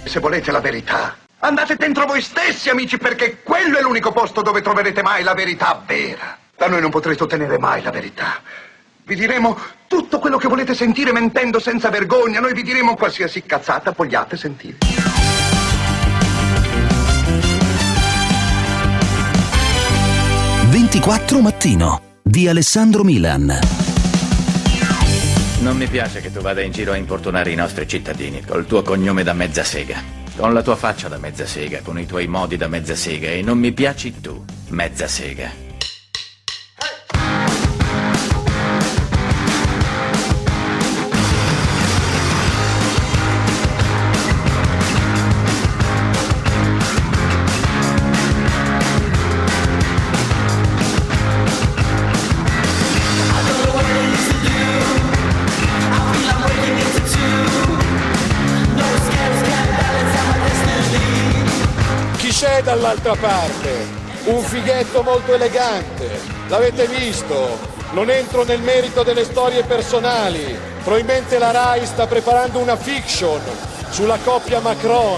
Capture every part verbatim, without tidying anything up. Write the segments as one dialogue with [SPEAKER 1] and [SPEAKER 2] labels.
[SPEAKER 1] Se volete la verità, andate dentro voi stessi, amici, perché quello è l'unico posto dove troverete mai la verità vera. Da noi non potrete ottenere mai la verità. Vi diremo tutto quello che volete sentire mentendo senza vergogna. Noi vi diremo qualsiasi cazzata vogliate sentire.
[SPEAKER 2] ventiquattro Mattino di Alessandro Milan.
[SPEAKER 3] Non mi piace che tu vada in giro a importunare i nostri cittadini col tuo cognome da mezza sega, con la tua faccia da mezza sega, con i tuoi modi da mezza sega, e non mi piaci tu, mezza sega.
[SPEAKER 4] C'è dall'altra parte un fighetto molto elegante, l'avete visto? Non entro nel merito delle storie personali, probabilmente la Rai sta preparando una fiction sulla coppia Macron.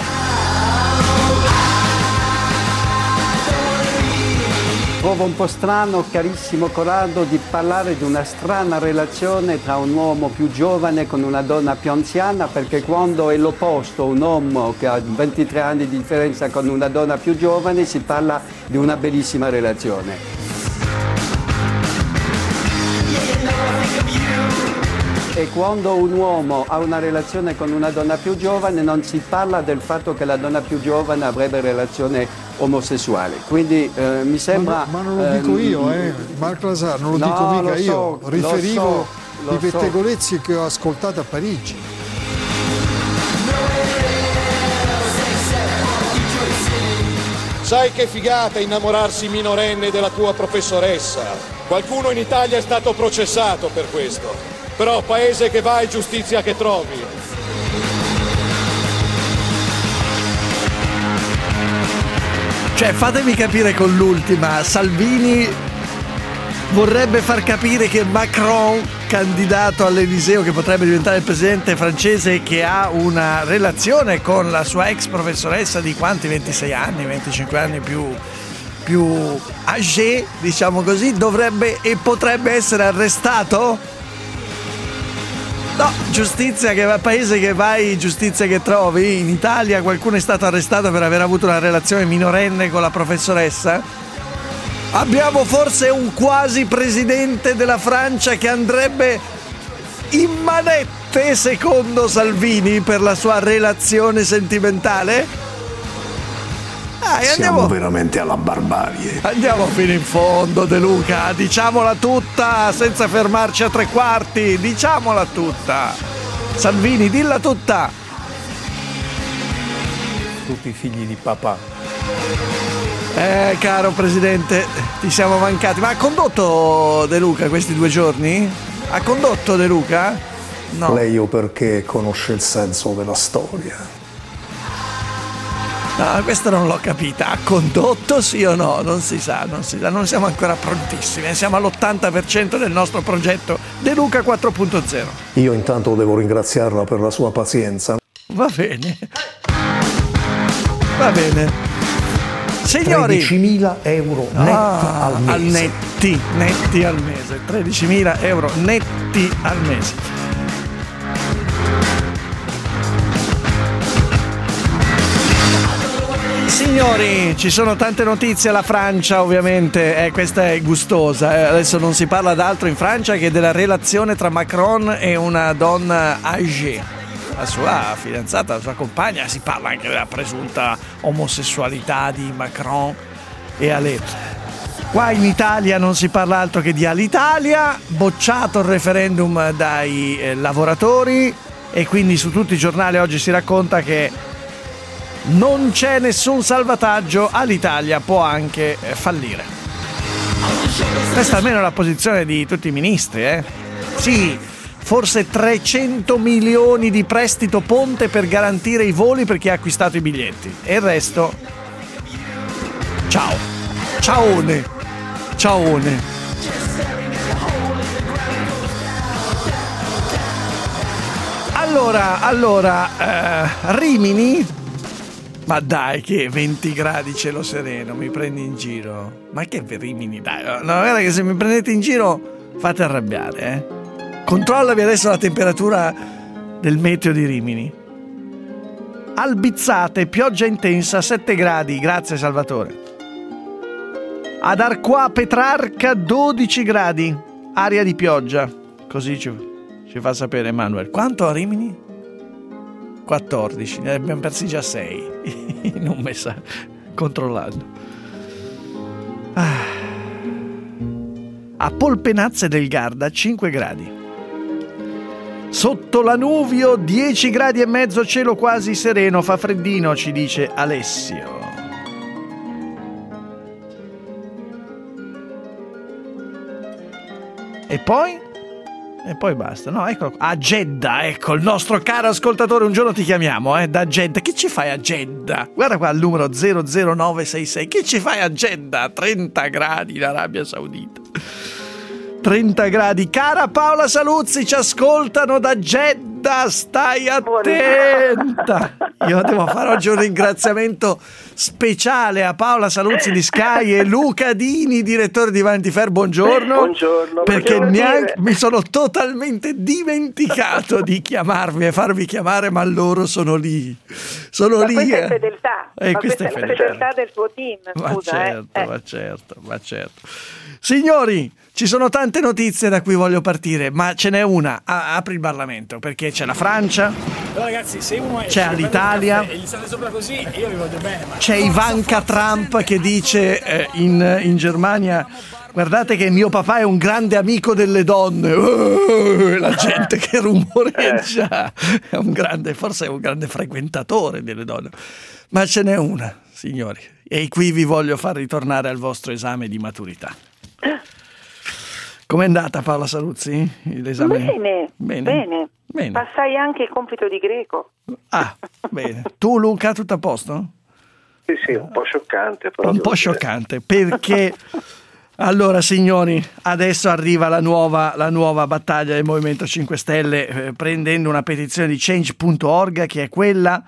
[SPEAKER 5] Trovo un po' strano, carissimo Corrado, di parlare di una strana relazione tra un uomo più giovane con una donna più anziana, perché quando è l'opposto, un uomo che ha ventitré anni di differenza con una donna più giovane, si parla di una bellissima relazione. E quando un uomo ha una relazione con una donna più giovane non si parla del fatto che la donna più giovane avrebbe relazione omosessuale. Quindi eh, mi sembra...
[SPEAKER 6] Ma, ma non lo dico
[SPEAKER 5] ehm,
[SPEAKER 6] io, eh. Marco Lazar, non lo
[SPEAKER 5] no,
[SPEAKER 6] dico mica
[SPEAKER 5] lo so,
[SPEAKER 6] io. Riferivo
[SPEAKER 5] lo so,
[SPEAKER 6] i
[SPEAKER 5] lo
[SPEAKER 6] pettegolezzi so. Che ho ascoltato a Parigi.
[SPEAKER 4] Sai che figata innamorarsi minorenne della tua professoressa? Qualcuno in Italia è stato processato per questo. Però paese che vai, giustizia che trovi.
[SPEAKER 7] Cioè, fatemi capire con l'ultima, Salvini vorrebbe far capire che Macron, candidato all'Eliseo, che potrebbe diventare il presidente francese, che ha una relazione con la sua ex professoressa di quanti? ventisei anni, venticinque anni più, più âgé, diciamo così, dovrebbe e potrebbe essere arrestato? No, giustizia che va, paese che vai, giustizia che trovi. In Italia qualcuno è stato arrestato per aver avuto una relazione minorenne con la professoressa? Abbiamo forse un quasi presidente della Francia che andrebbe in manette, secondo Salvini, per la sua relazione sentimentale? Dai, andiamo,
[SPEAKER 8] siamo veramente alla barbarie.
[SPEAKER 7] Andiamo fino in fondo, De Luca, diciamola tutta senza fermarci a tre quarti, diciamola tutta. Salvini, dilla tutta.
[SPEAKER 4] Tutti i figli di papà.
[SPEAKER 7] Eh, caro presidente, ti siamo mancati. Ma ha condotto De Luca questi due giorni? Ha condotto De Luca? No.
[SPEAKER 8] Lei o perché conosce il senso della storia?
[SPEAKER 7] No, questa non l'ho capita. Ha condotto sì o no? Non si sa, non si sa, non siamo ancora prontissimi. Siamo all'ottanta per cento del nostro progetto De Luca quattro punto zero.
[SPEAKER 8] Io intanto devo ringraziarla per la sua pazienza.
[SPEAKER 7] Va bene. Va bene. Signori,
[SPEAKER 8] tredicimila euro netti
[SPEAKER 7] ah,
[SPEAKER 8] al mese.
[SPEAKER 7] Al netti, netti al mese. tredicimila euro netti al mese. Signori, ci sono tante notizie. La Francia, ovviamente, eh, questa è gustosa. Eh, adesso non si parla d'altro in Francia che della relazione tra Macron e una donna âgée, la sua fidanzata, la sua compagna. Si parla anche della presunta omosessualità di Macron e Ale. Qua in Italia non si parla altro che di Alitalia, bocciato il referendum dai eh, lavoratori, e quindi su tutti i giornali oggi si racconta che non c'è nessun salvataggio, Alitalia può anche eh, fallire. Questa almeno è la posizione di tutti i ministri, eh? Sì, forse trecento milioni di prestito ponte per garantire i voli per chi ha acquistato i biglietti. E il resto... Ciao. Ciaone. Ciaone. Allora, allora, eh, Rimini? Ma dai, che venti gradi cielo sereno, mi prendi in giro? Ma che Rimini, dai, no, guarda che se mi prendete in giro fate arrabbiare, eh. Controllavi adesso la temperatura del meteo di Rimini. Albizzate, pioggia intensa, sette gradi, grazie Salvatore. Ad Arquà Petrarca, dodici gradi, aria di pioggia, così ci, ci fa sapere Emanuele. Quanto a Rimini? quattordici, ne abbiamo persi già sei in un mese controllando. Ah. A Polpenazze del Garda, cinque gradi. Sotto l'Anuvio, dieci gradi e mezzo, cielo quasi sereno, fa freddino, ci dice Alessio. E poi? E poi basta, no? Eccolo qua. A Jeddah, ecco, il nostro caro ascoltatore, un giorno ti chiamiamo, eh, da Jeddah. Che ci fai a Jeddah? Guarda qua il numero zero zero nove sei sei. Che ci fai a Jeddah? trenta gradi in Arabia Saudita. trenta gradi. Cara Paola Saluzzi, ci ascoltano da Jeddah, stai attenta. Io devo fare oggi un ringraziamento speciale a Paola Saluzzi di Sky e Luca Dini, direttore di Vanity Fair. Buongiorno.
[SPEAKER 9] Buongiorno.
[SPEAKER 7] Perché neanche, mi sono totalmente dimenticato di chiamarvi e farvi chiamare, ma loro sono lì. Sono
[SPEAKER 10] ma
[SPEAKER 7] lì.
[SPEAKER 10] Questa
[SPEAKER 7] eh.
[SPEAKER 10] è fedeltà.
[SPEAKER 7] Eh,
[SPEAKER 10] ma
[SPEAKER 7] questa
[SPEAKER 10] questa
[SPEAKER 7] è
[SPEAKER 10] è la
[SPEAKER 7] fedeltà.
[SPEAKER 10] fedeltà del tuo team.
[SPEAKER 7] Ma
[SPEAKER 10] Scusa,
[SPEAKER 7] certo,
[SPEAKER 10] eh.
[SPEAKER 7] ma certo, ma certo. Signori, ci sono tante notizie da cui voglio partire, ma ce n'è una. A- apri il Parlamento, perché c'è la Francia,
[SPEAKER 11] Però ragazzi, se uno esce,
[SPEAKER 7] c'è l'Italia,
[SPEAKER 11] e gli state sopra così, io vi voglio bene, ma
[SPEAKER 7] c'è Ivanka Trump che dice eh, in, in Germania: guardate che mio papà è un grande amico delle donne. Uh, la gente che rumoreggia, è un grande, forse è un grande frequentatore delle donne. Ma ce n'è una, signori, e qui vi voglio far ritornare al vostro esame di maturità. Com'è andata, Paola Saluzzi? L'esame?
[SPEAKER 10] Bene,
[SPEAKER 7] bene,
[SPEAKER 10] bene.
[SPEAKER 7] bene.
[SPEAKER 10] Passai anche il compito di greco.
[SPEAKER 7] Ah, bene. Tu, Luca, tutto a posto?
[SPEAKER 9] Sì, sì, un po' scioccante. Però
[SPEAKER 7] un po' scioccante, perché allora, signori, adesso arriva la nuova, la nuova battaglia del Movimento cinque Stelle, eh, prendendo una petizione di change punto org, che è quella: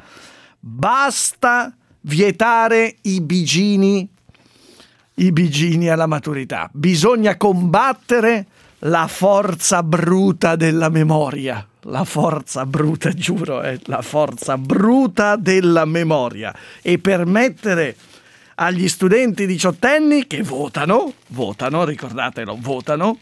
[SPEAKER 7] basta vietare i bigini i bigini alla maturità, bisogna combattere la forza bruta della memoria, la forza bruta, giuro, è la forza bruta della memoria, e permettere agli studenti diciottenni che votano, votano, ricordatelo, votano,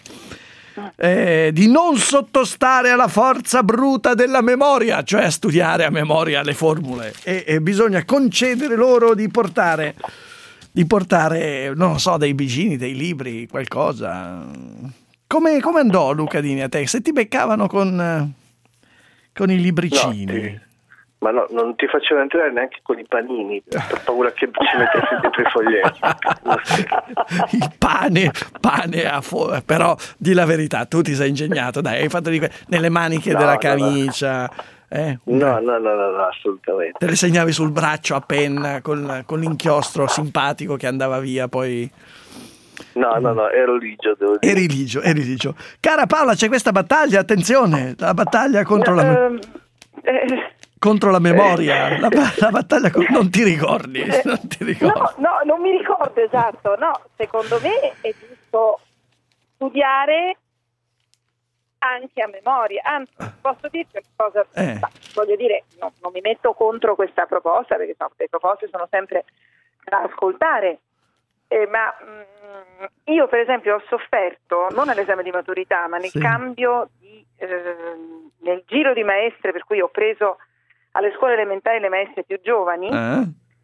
[SPEAKER 7] eh, di non sottostare alla forza bruta della memoria, cioè a studiare a memoria le formule, e, e bisogna concedere loro di portare di portare, non so, dei bigini, dei libri, qualcosa. Come, come andò, Luca Dini, a te? Se ti beccavano con, con i libricini?
[SPEAKER 9] No, ti, ma no, non ti facevano entrare neanche con i panini, per paura che ci mettessi dentro i foglietti.
[SPEAKER 7] Il pane, pane a fuoco. Però di la verità, tu ti sei ingegnato, dai, hai fatto di que- nelle maniche
[SPEAKER 9] no,
[SPEAKER 7] della
[SPEAKER 9] no,
[SPEAKER 7] camicia.
[SPEAKER 9] No.
[SPEAKER 7] Eh?
[SPEAKER 9] No, no, no, no, no, assolutamente.
[SPEAKER 7] Te le segnavi sul braccio a penna con, con l'inchiostro simpatico che andava via, poi.
[SPEAKER 9] No, no, no, ero ligio, devo dire.
[SPEAKER 7] Eri ligio, eri ligio. Cara Paola, c'è questa battaglia, attenzione, la battaglia contro la
[SPEAKER 10] me- eh,
[SPEAKER 7] contro la memoria, la, la battaglia con- non ti ricordi,
[SPEAKER 10] eh,
[SPEAKER 7] non ti ricordi.
[SPEAKER 10] No, no, non mi ricordo esatto. No, secondo me è giusto studiare anche a memoria. Anzi, posso dirti una cosa,
[SPEAKER 7] Eh.
[SPEAKER 10] ma, voglio dire, no, non mi metto contro questa proposta, perché no, le proposte sono sempre da ascoltare, eh, ma mh, io per esempio ho sofferto, non all'esame di maturità, ma nel
[SPEAKER 7] Sì.
[SPEAKER 10] cambio di eh, nel giro di maestre, per cui ho preso alle scuole elementari le maestre più giovani,
[SPEAKER 7] Eh?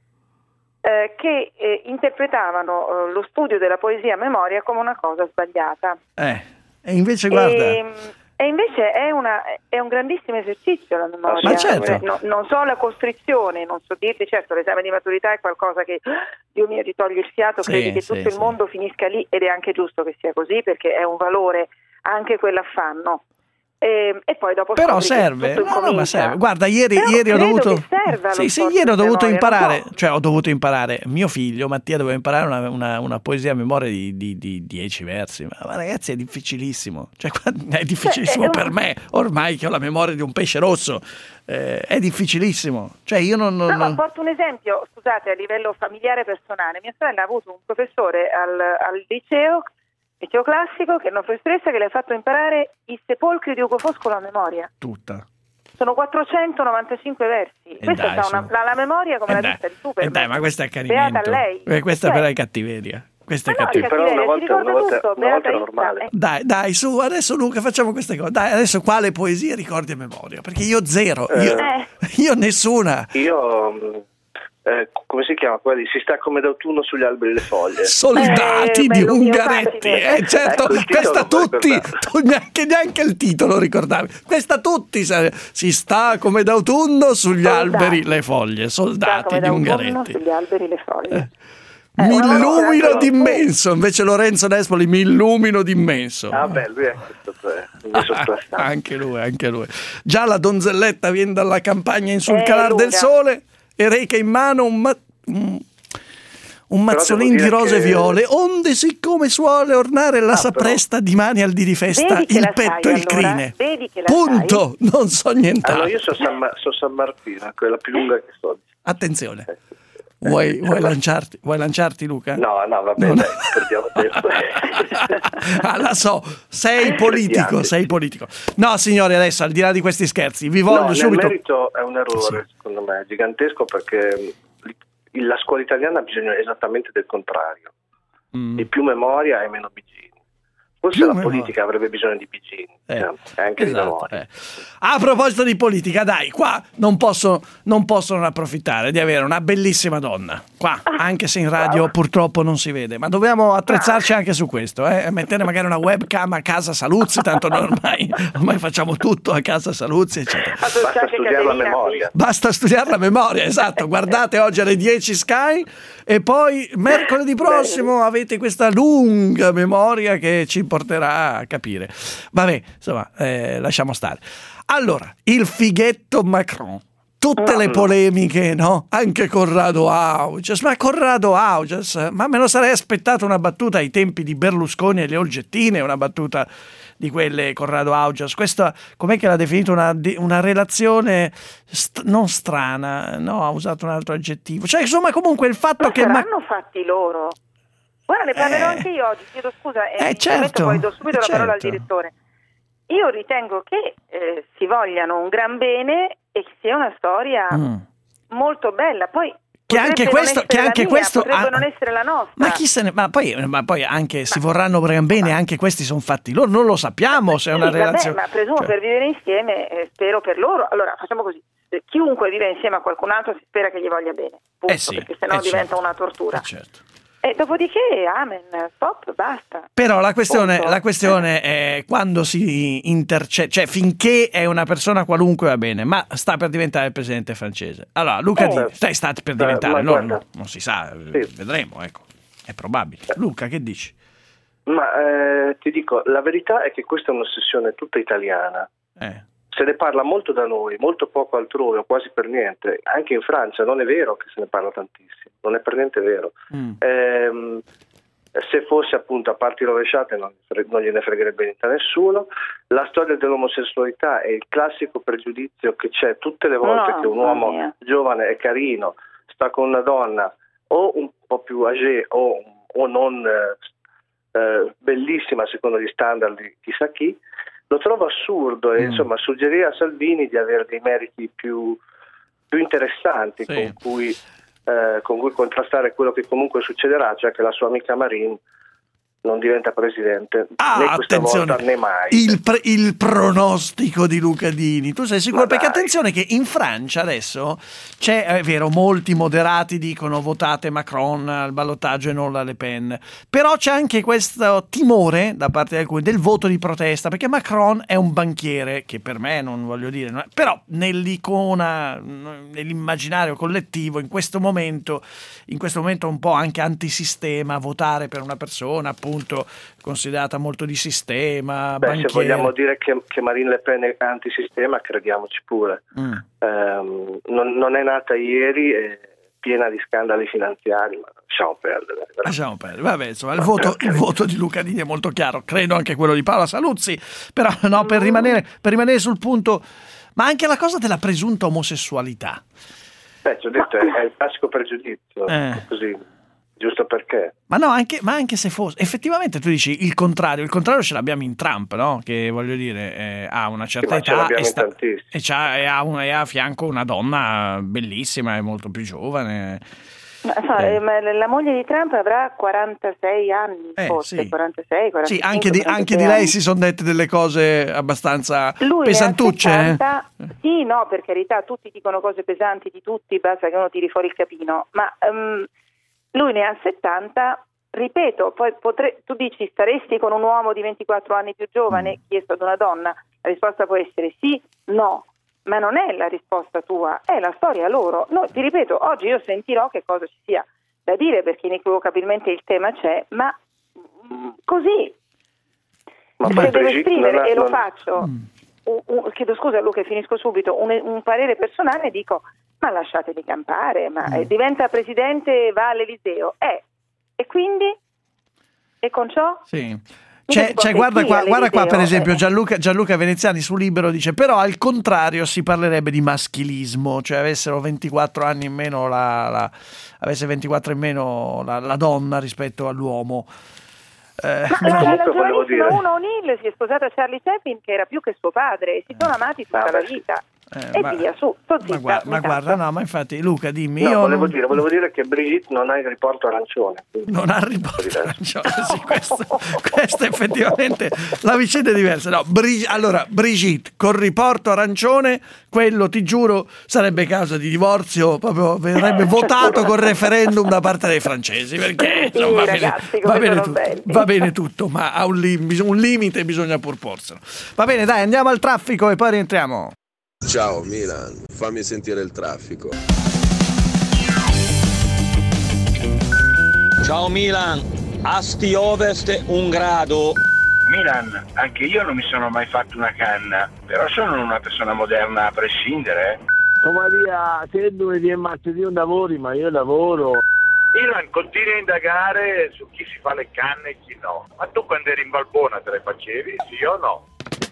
[SPEAKER 10] eh, che eh, interpretavano eh, lo studio della poesia a memoria come una cosa sbagliata.
[SPEAKER 7] Eh. E invece guarda,
[SPEAKER 10] E, e invece è, una, è un grandissimo esercizio la memoria.
[SPEAKER 7] Ma certo.
[SPEAKER 10] No, non so la costrizione, non so dirti, certo l'esame di maturità è qualcosa che, Dio mio, ti toglie il fiato,
[SPEAKER 7] Sì,
[SPEAKER 10] credi che
[SPEAKER 7] sì,
[SPEAKER 10] tutto il
[SPEAKER 7] sì.
[SPEAKER 10] mondo finisca lì, ed è anche giusto che sia così, perché è un valore anche quell'affanno. E, e poi dopo
[SPEAKER 7] Però
[SPEAKER 10] scopri che
[SPEAKER 7] serve,
[SPEAKER 10] tutto
[SPEAKER 7] no, no, ma
[SPEAKER 10] incomincia.
[SPEAKER 7] serve. Guarda, ieri,
[SPEAKER 10] Però
[SPEAKER 7] ieri ho
[SPEAKER 10] credo
[SPEAKER 7] dovuto.
[SPEAKER 10] che serva lo
[SPEAKER 7] Sì, sì,
[SPEAKER 10] sport
[SPEAKER 7] ieri ho
[SPEAKER 10] di
[SPEAKER 7] dovuto
[SPEAKER 10] memoria, non
[SPEAKER 7] imparare,
[SPEAKER 10] so.
[SPEAKER 7] cioè ho dovuto imparare. Mio figlio Mattia doveva imparare una, una, una poesia a memoria di, di, di dieci versi. Ma, ma ragazzi, è difficilissimo. Cioè, è difficilissimo
[SPEAKER 10] Cioè, è
[SPEAKER 7] per
[SPEAKER 10] un-
[SPEAKER 7] me, ormai che ho la memoria di un pesce rosso. Eh, è difficilissimo. Cioè, io non. non...
[SPEAKER 10] No, ma porto un esempio, scusate, a livello familiare personale. Mia sorella ha avuto un professore al, al liceo, liceo classico, che è una professoressa che le ha fatto imparare i sepolcri di Ugo Foscolo a memoria.
[SPEAKER 7] Tutta.
[SPEAKER 10] Sono quattrocentonovantacinque versi.
[SPEAKER 7] E
[SPEAKER 10] Questa
[SPEAKER 7] dai,
[SPEAKER 10] sta una,
[SPEAKER 7] su.
[SPEAKER 10] la, la memoria come
[SPEAKER 7] Eh
[SPEAKER 10] la
[SPEAKER 7] dai,
[SPEAKER 10] lista di
[SPEAKER 7] eh
[SPEAKER 10] Superman.
[SPEAKER 7] dai, ma questo è accanimento.
[SPEAKER 10] Beata a lei.
[SPEAKER 7] Eh, questa
[SPEAKER 10] Cioè,
[SPEAKER 7] però è cattiveria. Questa è
[SPEAKER 10] ma no,
[SPEAKER 7] cattiveria.
[SPEAKER 9] Sì, però una
[SPEAKER 10] cattiveria, si
[SPEAKER 9] volta, una
[SPEAKER 10] ricorda
[SPEAKER 9] volta,
[SPEAKER 10] tutto,
[SPEAKER 9] una volta è
[SPEAKER 10] beata
[SPEAKER 9] normale.
[SPEAKER 10] Issa. Eh,
[SPEAKER 7] Dai, dai, su, adesso Luca facciamo queste cose. Dai, adesso quale poesia ricordi a memoria? Perché io zero, io,
[SPEAKER 10] Eh.
[SPEAKER 7] io nessuna.
[SPEAKER 9] Io, mh, eh, come si chiama? Quelli, si sta come d'autunno sugli alberi le foglie.
[SPEAKER 7] Soldati
[SPEAKER 10] Eh,
[SPEAKER 7] di
[SPEAKER 10] bello,
[SPEAKER 7] Ungaretti,
[SPEAKER 10] mio
[SPEAKER 7] eh, certo,
[SPEAKER 9] Ecco, il titolo
[SPEAKER 7] questa
[SPEAKER 9] lo puoi
[SPEAKER 7] tutti,
[SPEAKER 9] ricordare.
[SPEAKER 7] tu neanche, neanche il titolo ricordavi, questa tutti, sa- si sta come d'autunno sugli
[SPEAKER 10] Soldati.
[SPEAKER 7] alberi le foglie,
[SPEAKER 10] sta
[SPEAKER 7] soldati
[SPEAKER 10] come
[SPEAKER 7] di
[SPEAKER 10] da un
[SPEAKER 7] Ungaretti.
[SPEAKER 10] giorno sugli alberi le foglie. Eh,
[SPEAKER 7] Mi
[SPEAKER 10] una volta
[SPEAKER 7] illumino
[SPEAKER 10] anche-
[SPEAKER 7] d'immenso, invece Lorenzo Nespoli mi illumino d'immenso.
[SPEAKER 9] Ah beh, lui è questo, eh, mi sorpresa.
[SPEAKER 7] Anche lui, anche lui. Già la donzelletta viene dalla campagna in sul
[SPEAKER 10] Eh,
[SPEAKER 7] calar del
[SPEAKER 10] Luca.
[SPEAKER 7] sole e reca in mano un, ma- un, un mazzolin
[SPEAKER 9] devo
[SPEAKER 7] di
[SPEAKER 9] dire
[SPEAKER 7] rose
[SPEAKER 9] che-
[SPEAKER 7] viole, onde siccome suole ornare la
[SPEAKER 9] Ah,
[SPEAKER 7] sapresta di mani al di rifesta
[SPEAKER 10] Vedi che
[SPEAKER 7] il
[SPEAKER 10] la
[SPEAKER 7] petto
[SPEAKER 10] sai,
[SPEAKER 7] e il
[SPEAKER 10] allora?
[SPEAKER 7] crine.
[SPEAKER 10] Vedi che la
[SPEAKER 7] Punto, non so nient'altro.
[SPEAKER 9] Allora, io sono San, Ma- so San Martino, quella più lunga che so.
[SPEAKER 7] Attenzione. Vuoi, vuoi lanciarti, vuoi lanciarti Luca?
[SPEAKER 9] No, no, va bene,
[SPEAKER 7] No, no.
[SPEAKER 9] dai, perdiamo tempo.
[SPEAKER 7] Ah, la so, sei politico,
[SPEAKER 9] Scherziamo.
[SPEAKER 7] sei politico. No, signori, adesso al di là di questi scherzi, vi
[SPEAKER 9] No,
[SPEAKER 7] voglio
[SPEAKER 9] nel
[SPEAKER 7] subito.
[SPEAKER 9] merito è un errore, secondo me, gigantesco, perché l- la scuola italiana ha bisogno esattamente del contrario,
[SPEAKER 7] Mm.
[SPEAKER 9] di più memoria e meno bigini. Forse
[SPEAKER 7] Più
[SPEAKER 9] la
[SPEAKER 7] memoria.
[SPEAKER 9] politica avrebbe bisogno di bigini,
[SPEAKER 7] Eh,
[SPEAKER 9] eh, e anche di
[SPEAKER 7] esatto,
[SPEAKER 9] memoria.
[SPEAKER 7] eh. A proposito di politica, dai, qua non posso, non posso non approfittare di avere una bellissima donna. Qua, anche se in radio purtroppo non si vede, ma dobbiamo attrezzarci anche su questo, eh? Mettere magari una webcam a casa Saluzzi, tanto noi ormai, ormai facciamo tutto a casa Saluzzi, eccetera.
[SPEAKER 10] Ah, c'è
[SPEAKER 9] Basta
[SPEAKER 10] anche
[SPEAKER 9] studiare la
[SPEAKER 10] Caterina
[SPEAKER 9] memoria.
[SPEAKER 7] Basta studiare la memoria, esatto. Guardate oggi alle dieci Sky e poi mercoledì prossimo avete questa lunga memoria che ci porterà a capire. Vabbè, insomma, eh, lasciamo stare. Allora, il fighetto Macron. Tutte le polemiche, no? Anche Corrado Augias. Ma Corrado Augias, ma me lo sarei aspettato una battuta ai tempi di Berlusconi e le Olgettine, una battuta di quelle Corrado Augias. Questa, com'è che l'ha definito? Una, una relazione st- non strana, no? Ha usato un altro aggettivo. Cioè, insomma, comunque il fatto
[SPEAKER 10] Ma
[SPEAKER 7] che... Ma-
[SPEAKER 10] saranno fatti loro. Guarda, ne parlerò
[SPEAKER 7] Eh.
[SPEAKER 10] anche io oggi, chiedo scusa e
[SPEAKER 7] Eh,
[SPEAKER 10] mi
[SPEAKER 7] certo,
[SPEAKER 10] permetto, poi do subito la parola al
[SPEAKER 7] certo.
[SPEAKER 10] direttore. Io ritengo che eh, si vogliano un gran bene e che sia una storia
[SPEAKER 7] Mm.
[SPEAKER 10] molto bella. Poi
[SPEAKER 7] Che
[SPEAKER 10] potrebbe
[SPEAKER 7] anche
[SPEAKER 10] non
[SPEAKER 7] questo-
[SPEAKER 10] essere
[SPEAKER 7] che
[SPEAKER 10] la
[SPEAKER 7] anche
[SPEAKER 10] mia,
[SPEAKER 7] questo
[SPEAKER 10] potrebbe
[SPEAKER 7] ha-
[SPEAKER 10] non essere la nostra.
[SPEAKER 7] Ma chi se ne... Ma poi, ma poi anche si vorranno gran bene, anche questi sono fatti loro, non lo sappiamo se è una
[SPEAKER 10] Sì, vabbè,
[SPEAKER 7] relazione...
[SPEAKER 10] ma presumo
[SPEAKER 7] cioè-
[SPEAKER 10] per vivere insieme, eh, spero per loro. Allora facciamo così: eh, chiunque vive insieme a qualcun altro si spera che gli voglia bene, punto,
[SPEAKER 7] Eh sì,
[SPEAKER 10] perché sennò
[SPEAKER 7] eh
[SPEAKER 10] diventa
[SPEAKER 7] certo.
[SPEAKER 10] una tortura.
[SPEAKER 7] Eh certo.
[SPEAKER 10] E dopodiché, amen, stop, basta.
[SPEAKER 7] Però la questione,
[SPEAKER 10] Punto.
[SPEAKER 7] la questione è quando si intercetta, cioè finché è una persona qualunque va bene, ma sta per diventare il presidente francese. Allora, Luca,
[SPEAKER 9] Eh,
[SPEAKER 7] di, stai sta per
[SPEAKER 9] eh,
[SPEAKER 7] diventare,
[SPEAKER 9] ma
[SPEAKER 7] no,
[SPEAKER 9] guarda.
[SPEAKER 7] no, non si sa,
[SPEAKER 9] Sì.
[SPEAKER 7] vedremo, ecco, è probabile. Luca, che dici?
[SPEAKER 9] Ma eh, ti dico, la verità è che questa è un'ossessione tutta italiana.
[SPEAKER 7] Eh.
[SPEAKER 9] Se ne parla molto da noi, molto poco altrove, o quasi per niente. Anche in Francia non è vero che se ne parla tantissimo, non è per niente vero.
[SPEAKER 7] Mm.
[SPEAKER 9] Ehm, se fosse appunto a parti rovesciate non, non gliene fregherebbe niente a nessuno. La storia dell'omosessualità è il classico pregiudizio che c'è tutte le volte
[SPEAKER 10] No,
[SPEAKER 9] che un
[SPEAKER 10] mamma
[SPEAKER 9] uomo
[SPEAKER 10] mia.
[SPEAKER 9] giovane e carino sta con una donna o un po' più âgée o, o non eh, eh, bellissima secondo gli standard di chissà chi. Lo trovo assurdo e
[SPEAKER 7] Mm.
[SPEAKER 9] insomma suggerirà a Salvini di avere dei meriti più, più interessanti
[SPEAKER 7] Sì.
[SPEAKER 9] con cui, eh, con cui contrastare quello che comunque succederà, cioè che la sua amica Marine non diventa presidente
[SPEAKER 7] Ah,
[SPEAKER 9] né questa
[SPEAKER 7] attenzione,
[SPEAKER 9] volta né mai.
[SPEAKER 7] il, pre- il pronostico di Luca Dini, tu sei sicuro?
[SPEAKER 9] Ma
[SPEAKER 7] Perché
[SPEAKER 9] dai.
[SPEAKER 7] attenzione che in Francia adesso c'è, è vero, molti moderati dicono votate Macron al ballottaggio e non la Le Pen, però c'è anche questo timore da parte di alcuni del voto di protesta, perché Macron è un banchiere che per me non voglio dire, non è- però nell'icona, nell'immaginario collettivo in questo momento, in questo momento un po' anche antisistema, votare per una persona appunto appunto considerata molto di sistema,
[SPEAKER 9] Beh,
[SPEAKER 7] banchiera.
[SPEAKER 9] se vogliamo dire che, che Marine Le Pen è antisistema, crediamoci pure.
[SPEAKER 7] Mm.
[SPEAKER 9] Um, non, non è nata ieri, è piena di scandali finanziari, ma lasciamo perdere.
[SPEAKER 7] Lasciamo perdere. Vabbè, insomma, il voto, il voto di Luca Dini è molto chiaro, credo anche quello di Paola Saluzzi, però no, per rimanere, per rimanere sul punto, ma anche la cosa della presunta omosessualità.
[SPEAKER 9] Beh, ti ho detto, è, è il classico pregiudizio,
[SPEAKER 7] Eh.
[SPEAKER 9] così, giusto perché.
[SPEAKER 7] Ma no, anche, ma anche se fosse, effettivamente tu dici il contrario, il contrario ce l'abbiamo in Trump, no? Che voglio dire, eh, ha una certa
[SPEAKER 9] Sì, ma ce
[SPEAKER 7] età
[SPEAKER 9] l'abbiamo
[SPEAKER 7] e,
[SPEAKER 9] in
[SPEAKER 7] sta,
[SPEAKER 9] tantissimi.
[SPEAKER 7] e, c'ha, e, ha un, e ha a fianco una donna bellissima e molto più giovane.
[SPEAKER 10] Ma, so,
[SPEAKER 7] Eh.
[SPEAKER 10] eh, ma la moglie di Trump avrà quarantasei anni,
[SPEAKER 7] Eh,
[SPEAKER 10] forse,
[SPEAKER 7] sì.
[SPEAKER 10] quarantasei, quarantacinque,
[SPEAKER 7] Sì, anche di, anche di
[SPEAKER 10] quarantasei
[SPEAKER 7] lei
[SPEAKER 10] anni.
[SPEAKER 7] si sono dette delle cose abbastanza
[SPEAKER 10] Lui
[SPEAKER 7] pesantucce.
[SPEAKER 10] ne ha
[SPEAKER 7] eh?
[SPEAKER 10] settanta, sì, no, per carità, tutti dicono cose pesanti di tutti, basta che uno tiri fuori il capino, ma um, lui ne ha settanta, ripeto, poi potre, tu dici staresti con un uomo di ventiquattro anni più giovane, chiesto ad una donna, la risposta può essere sì, no, ma non è la risposta tua, è la storia loro. No, ti ripeto, oggi io sentirò che cosa ci sia da dire, perché inequivocabilmente il tema c'è, ma mm, così,
[SPEAKER 9] Ma
[SPEAKER 10] se
[SPEAKER 9] poi
[SPEAKER 10] devo
[SPEAKER 9] Brigitte
[SPEAKER 10] esprimere
[SPEAKER 9] non ha-
[SPEAKER 10] e lo
[SPEAKER 9] non-
[SPEAKER 10] faccio, un, un, chiedo scusa Luca e finisco subito, un, un parere personale, dico, ma lasciateli campare, ma eh, diventa presidente, va all'Eliseo, eh, e quindi, e con ciò?
[SPEAKER 7] Sì.
[SPEAKER 10] Mica
[SPEAKER 7] C'è,
[SPEAKER 10] si può
[SPEAKER 7] c'è, guarda
[SPEAKER 10] sentire
[SPEAKER 7] qua, guarda qua per
[SPEAKER 10] all'Eliseo,
[SPEAKER 7] esempio
[SPEAKER 10] eh.
[SPEAKER 7] Gianluca, Gianluca Veneziani su Libero dice però al contrario si parlerebbe di maschilismo, cioè avessero ventiquattro anni in meno la, la avesse ventiquattro in meno la, la donna rispetto all'uomo. Eh,
[SPEAKER 10] Ma la, la,
[SPEAKER 9] Comunque volevo
[SPEAKER 10] giovanissima
[SPEAKER 9] dire-
[SPEAKER 10] Una O'Neill si è sposata a Charlie Chaplin, che era più che suo padre, e si sono amati tutta
[SPEAKER 9] Ah,
[SPEAKER 10] la
[SPEAKER 9] beh, sì.
[SPEAKER 10] vita.
[SPEAKER 7] Eh,
[SPEAKER 10] e
[SPEAKER 7] ma-
[SPEAKER 10] via, su, sto zitta,
[SPEAKER 7] ma, guarda,
[SPEAKER 10] mi
[SPEAKER 7] ma
[SPEAKER 10] taccio.
[SPEAKER 7] guarda, no, ma infatti Luca dimmi,
[SPEAKER 9] No,
[SPEAKER 7] io
[SPEAKER 9] volevo
[SPEAKER 7] non,
[SPEAKER 9] dire, volevo dire che Brigitte non ha il riporto arancione. quindi-
[SPEAKER 7] non ha riporto arancione, sì, questo, questo effettivamente la vicenda è diversa. No, Brig- allora Brigitte col riporto arancione, quello ti giuro sarebbe causa di divorzio, proprio verrebbe votato col referendum da parte dei francesi, perché
[SPEAKER 10] Sì,
[SPEAKER 7] insomma, va,
[SPEAKER 10] ragazzi,
[SPEAKER 7] bene, va,
[SPEAKER 10] come
[SPEAKER 7] bene
[SPEAKER 10] sono
[SPEAKER 7] tutto,
[SPEAKER 10] belli.
[SPEAKER 7] va bene tutto, ma ha un, lim- bis- un limite bisogna pur porselo. Va bene, dai, andiamo al traffico e poi rientriamo.
[SPEAKER 12] Ciao Milan, fammi sentire il traffico.
[SPEAKER 13] Ciao Milan, Asti Ovest un grado.
[SPEAKER 14] Milan, anche io non mi sono mai fatto una canna, però sono una persona moderna a prescindere.
[SPEAKER 15] Oh Maria, te lunedì e martedì non lavori, ma io lavoro.
[SPEAKER 14] Milan, continui a indagare su chi si fa le canne e chi no. Ma tu quando eri in Valbona te le facevi, sì o no?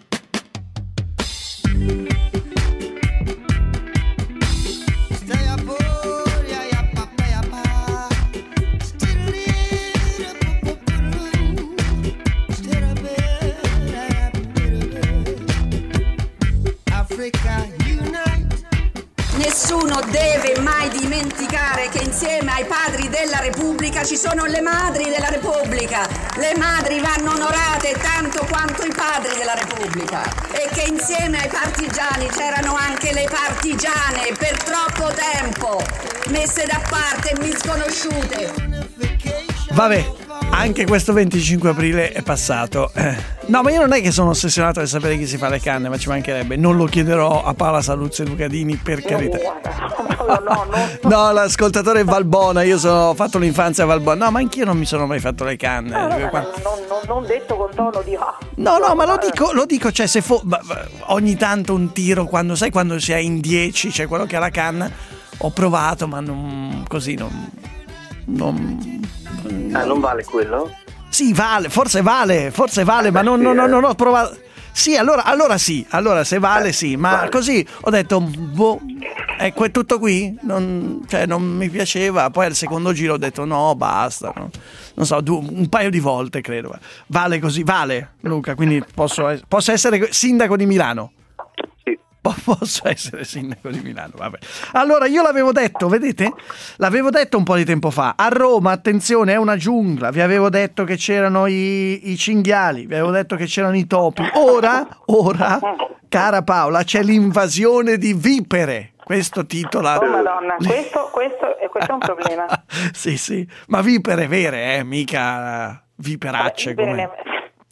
[SPEAKER 16] Nessuno deve mai dimenticare che insieme ai padri della Repubblica ci sono le madri della Repubblica. Le madri vanno onorate tanto quanto i padri della Repubblica e che insieme ai partigiani c'erano anche le partigiane per troppo tempo, messe da parte, misconosciute.
[SPEAKER 7] Vabbè, anche questo venticinque aprile è passato. Eh, No, ma io non è che sono ossessionato a sapere chi si fa le canne, ma ci mancherebbe. Non lo chiederò a Paola Saluzzi e Luca Dini, per carità.
[SPEAKER 10] No, no, no.
[SPEAKER 7] No, l'ascoltatore è Valbona, io sono, ho fatto l'infanzia a Valbona. No, ma anch'io non mi sono mai fatto le canne.
[SPEAKER 10] No, no,
[SPEAKER 7] Qua-
[SPEAKER 10] no, non, non, non detto con tono di ah.
[SPEAKER 7] No, no, ma lo dico, lo dico, cioè se fo- ma- ma- ogni tanto un tiro, quando sai quando si è in dieci, c'è quello che ha la canna, ho provato, ma non così non non
[SPEAKER 9] Ah, non vale quello?
[SPEAKER 7] Sì, vale, forse vale, forse vale, ma non, non, non, non ho provato. Sì, allora, allora sì, allora se vale sì, ma così ho detto, boh, è que- tutto qui? Non, cioè, non mi piaceva, poi al secondo giro ho detto no, basta, no? Non so, du- un paio di volte credo. Vale così, vale Luca, quindi posso, es- posso essere sindaco di Milano? Posso essere sindaco di Milano, vabbè. Allora, io l'avevo detto, vedete? L'avevo detto un po' di tempo fa. A Roma, attenzione, è una giungla. Vi avevo detto che c'erano i, i cinghiali, vi avevo detto che c'erano i topi. Ora, ora, cara Paola, c'è l'invasione di vipere. Questo titola...
[SPEAKER 10] Oh Madonna, questo, questo, eh, questo è un problema.
[SPEAKER 7] Sì, sì, ma vipere vere, eh, mica viperacce.
[SPEAKER 10] Vipere
[SPEAKER 7] come...
[SPEAKER 10] ne-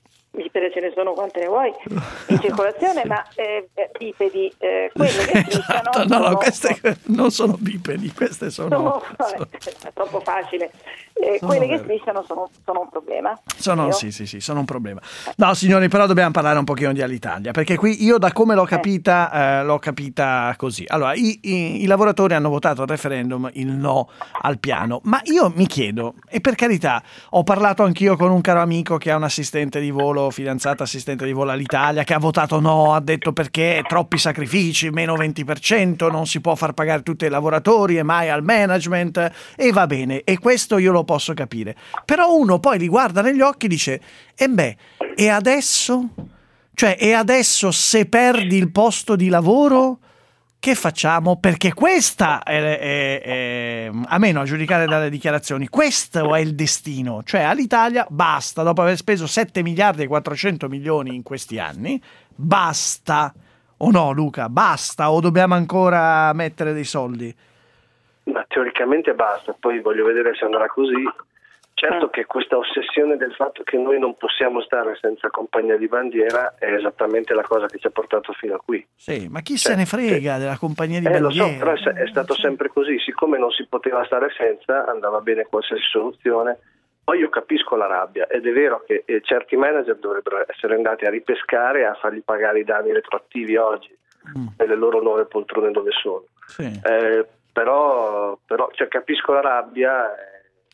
[SPEAKER 10] bipede ce ne sono quante ne vuoi in circolazione, ma eh, bipedi, eh, quelle che strisciano...
[SPEAKER 7] Esatto, no, no,
[SPEAKER 10] sono,
[SPEAKER 7] queste non sono bipedi, queste sono...
[SPEAKER 10] sono vabbè, è troppo facile. Eh,
[SPEAKER 7] Sono
[SPEAKER 10] quelle
[SPEAKER 7] vere.
[SPEAKER 10] che strisciano sono, sono un problema.
[SPEAKER 7] Sono,
[SPEAKER 10] Io-
[SPEAKER 7] sì, sì, sì, sono un problema. No, signori, però dobbiamo parlare un pochino di Alitalia, perché qui io da come l'ho capita, eh, l'ho capita così. Allora, i, i- i lavoratori hanno votato al referendum il no al piano, ma io mi chiedo, e per carità, ho parlato anch'io con un caro amico che ha un assistente di volo, fidanzata assistente di volo all'Italia, che ha votato no, ha detto perché troppi sacrifici, meno venti per cento, non si può far pagare tutti i lavoratori e mai al management, e va bene, e questo io lo posso capire. Però uno poi li guarda negli occhi e dice, e beh, e adesso? Cioè, e adesso se perdi il posto di lavoro, che facciamo? Perché questa è, è- è- a meno a giudicare dalle dichiarazioni, questo è il destino. Cioè, all'Italia basta, dopo aver speso sette miliardi e quattrocento milioni in questi anni, basta. O no, Luca? Basta? O dobbiamo ancora mettere dei soldi?
[SPEAKER 9] Ma teoricamente basta, poi voglio vedere se andrà così. Certo che questa ossessione del fatto che noi non possiamo stare senza compagnia di bandiera è esattamente la cosa che ci ha portato fino a qui.
[SPEAKER 7] Sì, ma chi
[SPEAKER 9] Cioè,
[SPEAKER 7] se ne frega della compagnia di
[SPEAKER 9] Eh, lo so,
[SPEAKER 7] bandiera?
[SPEAKER 9] però è, è stato sempre così, siccome non si poteva stare senza, andava bene qualsiasi soluzione. Poi io capisco la rabbia, ed è vero che eh, certi manager dovrebbero essere andati a ripescare e a fargli pagare i danni retroattivi oggi nelle loro nuove poltrone dove sono.
[SPEAKER 7] Sì.
[SPEAKER 9] Eh, però però cioè, capisco la rabbia eh,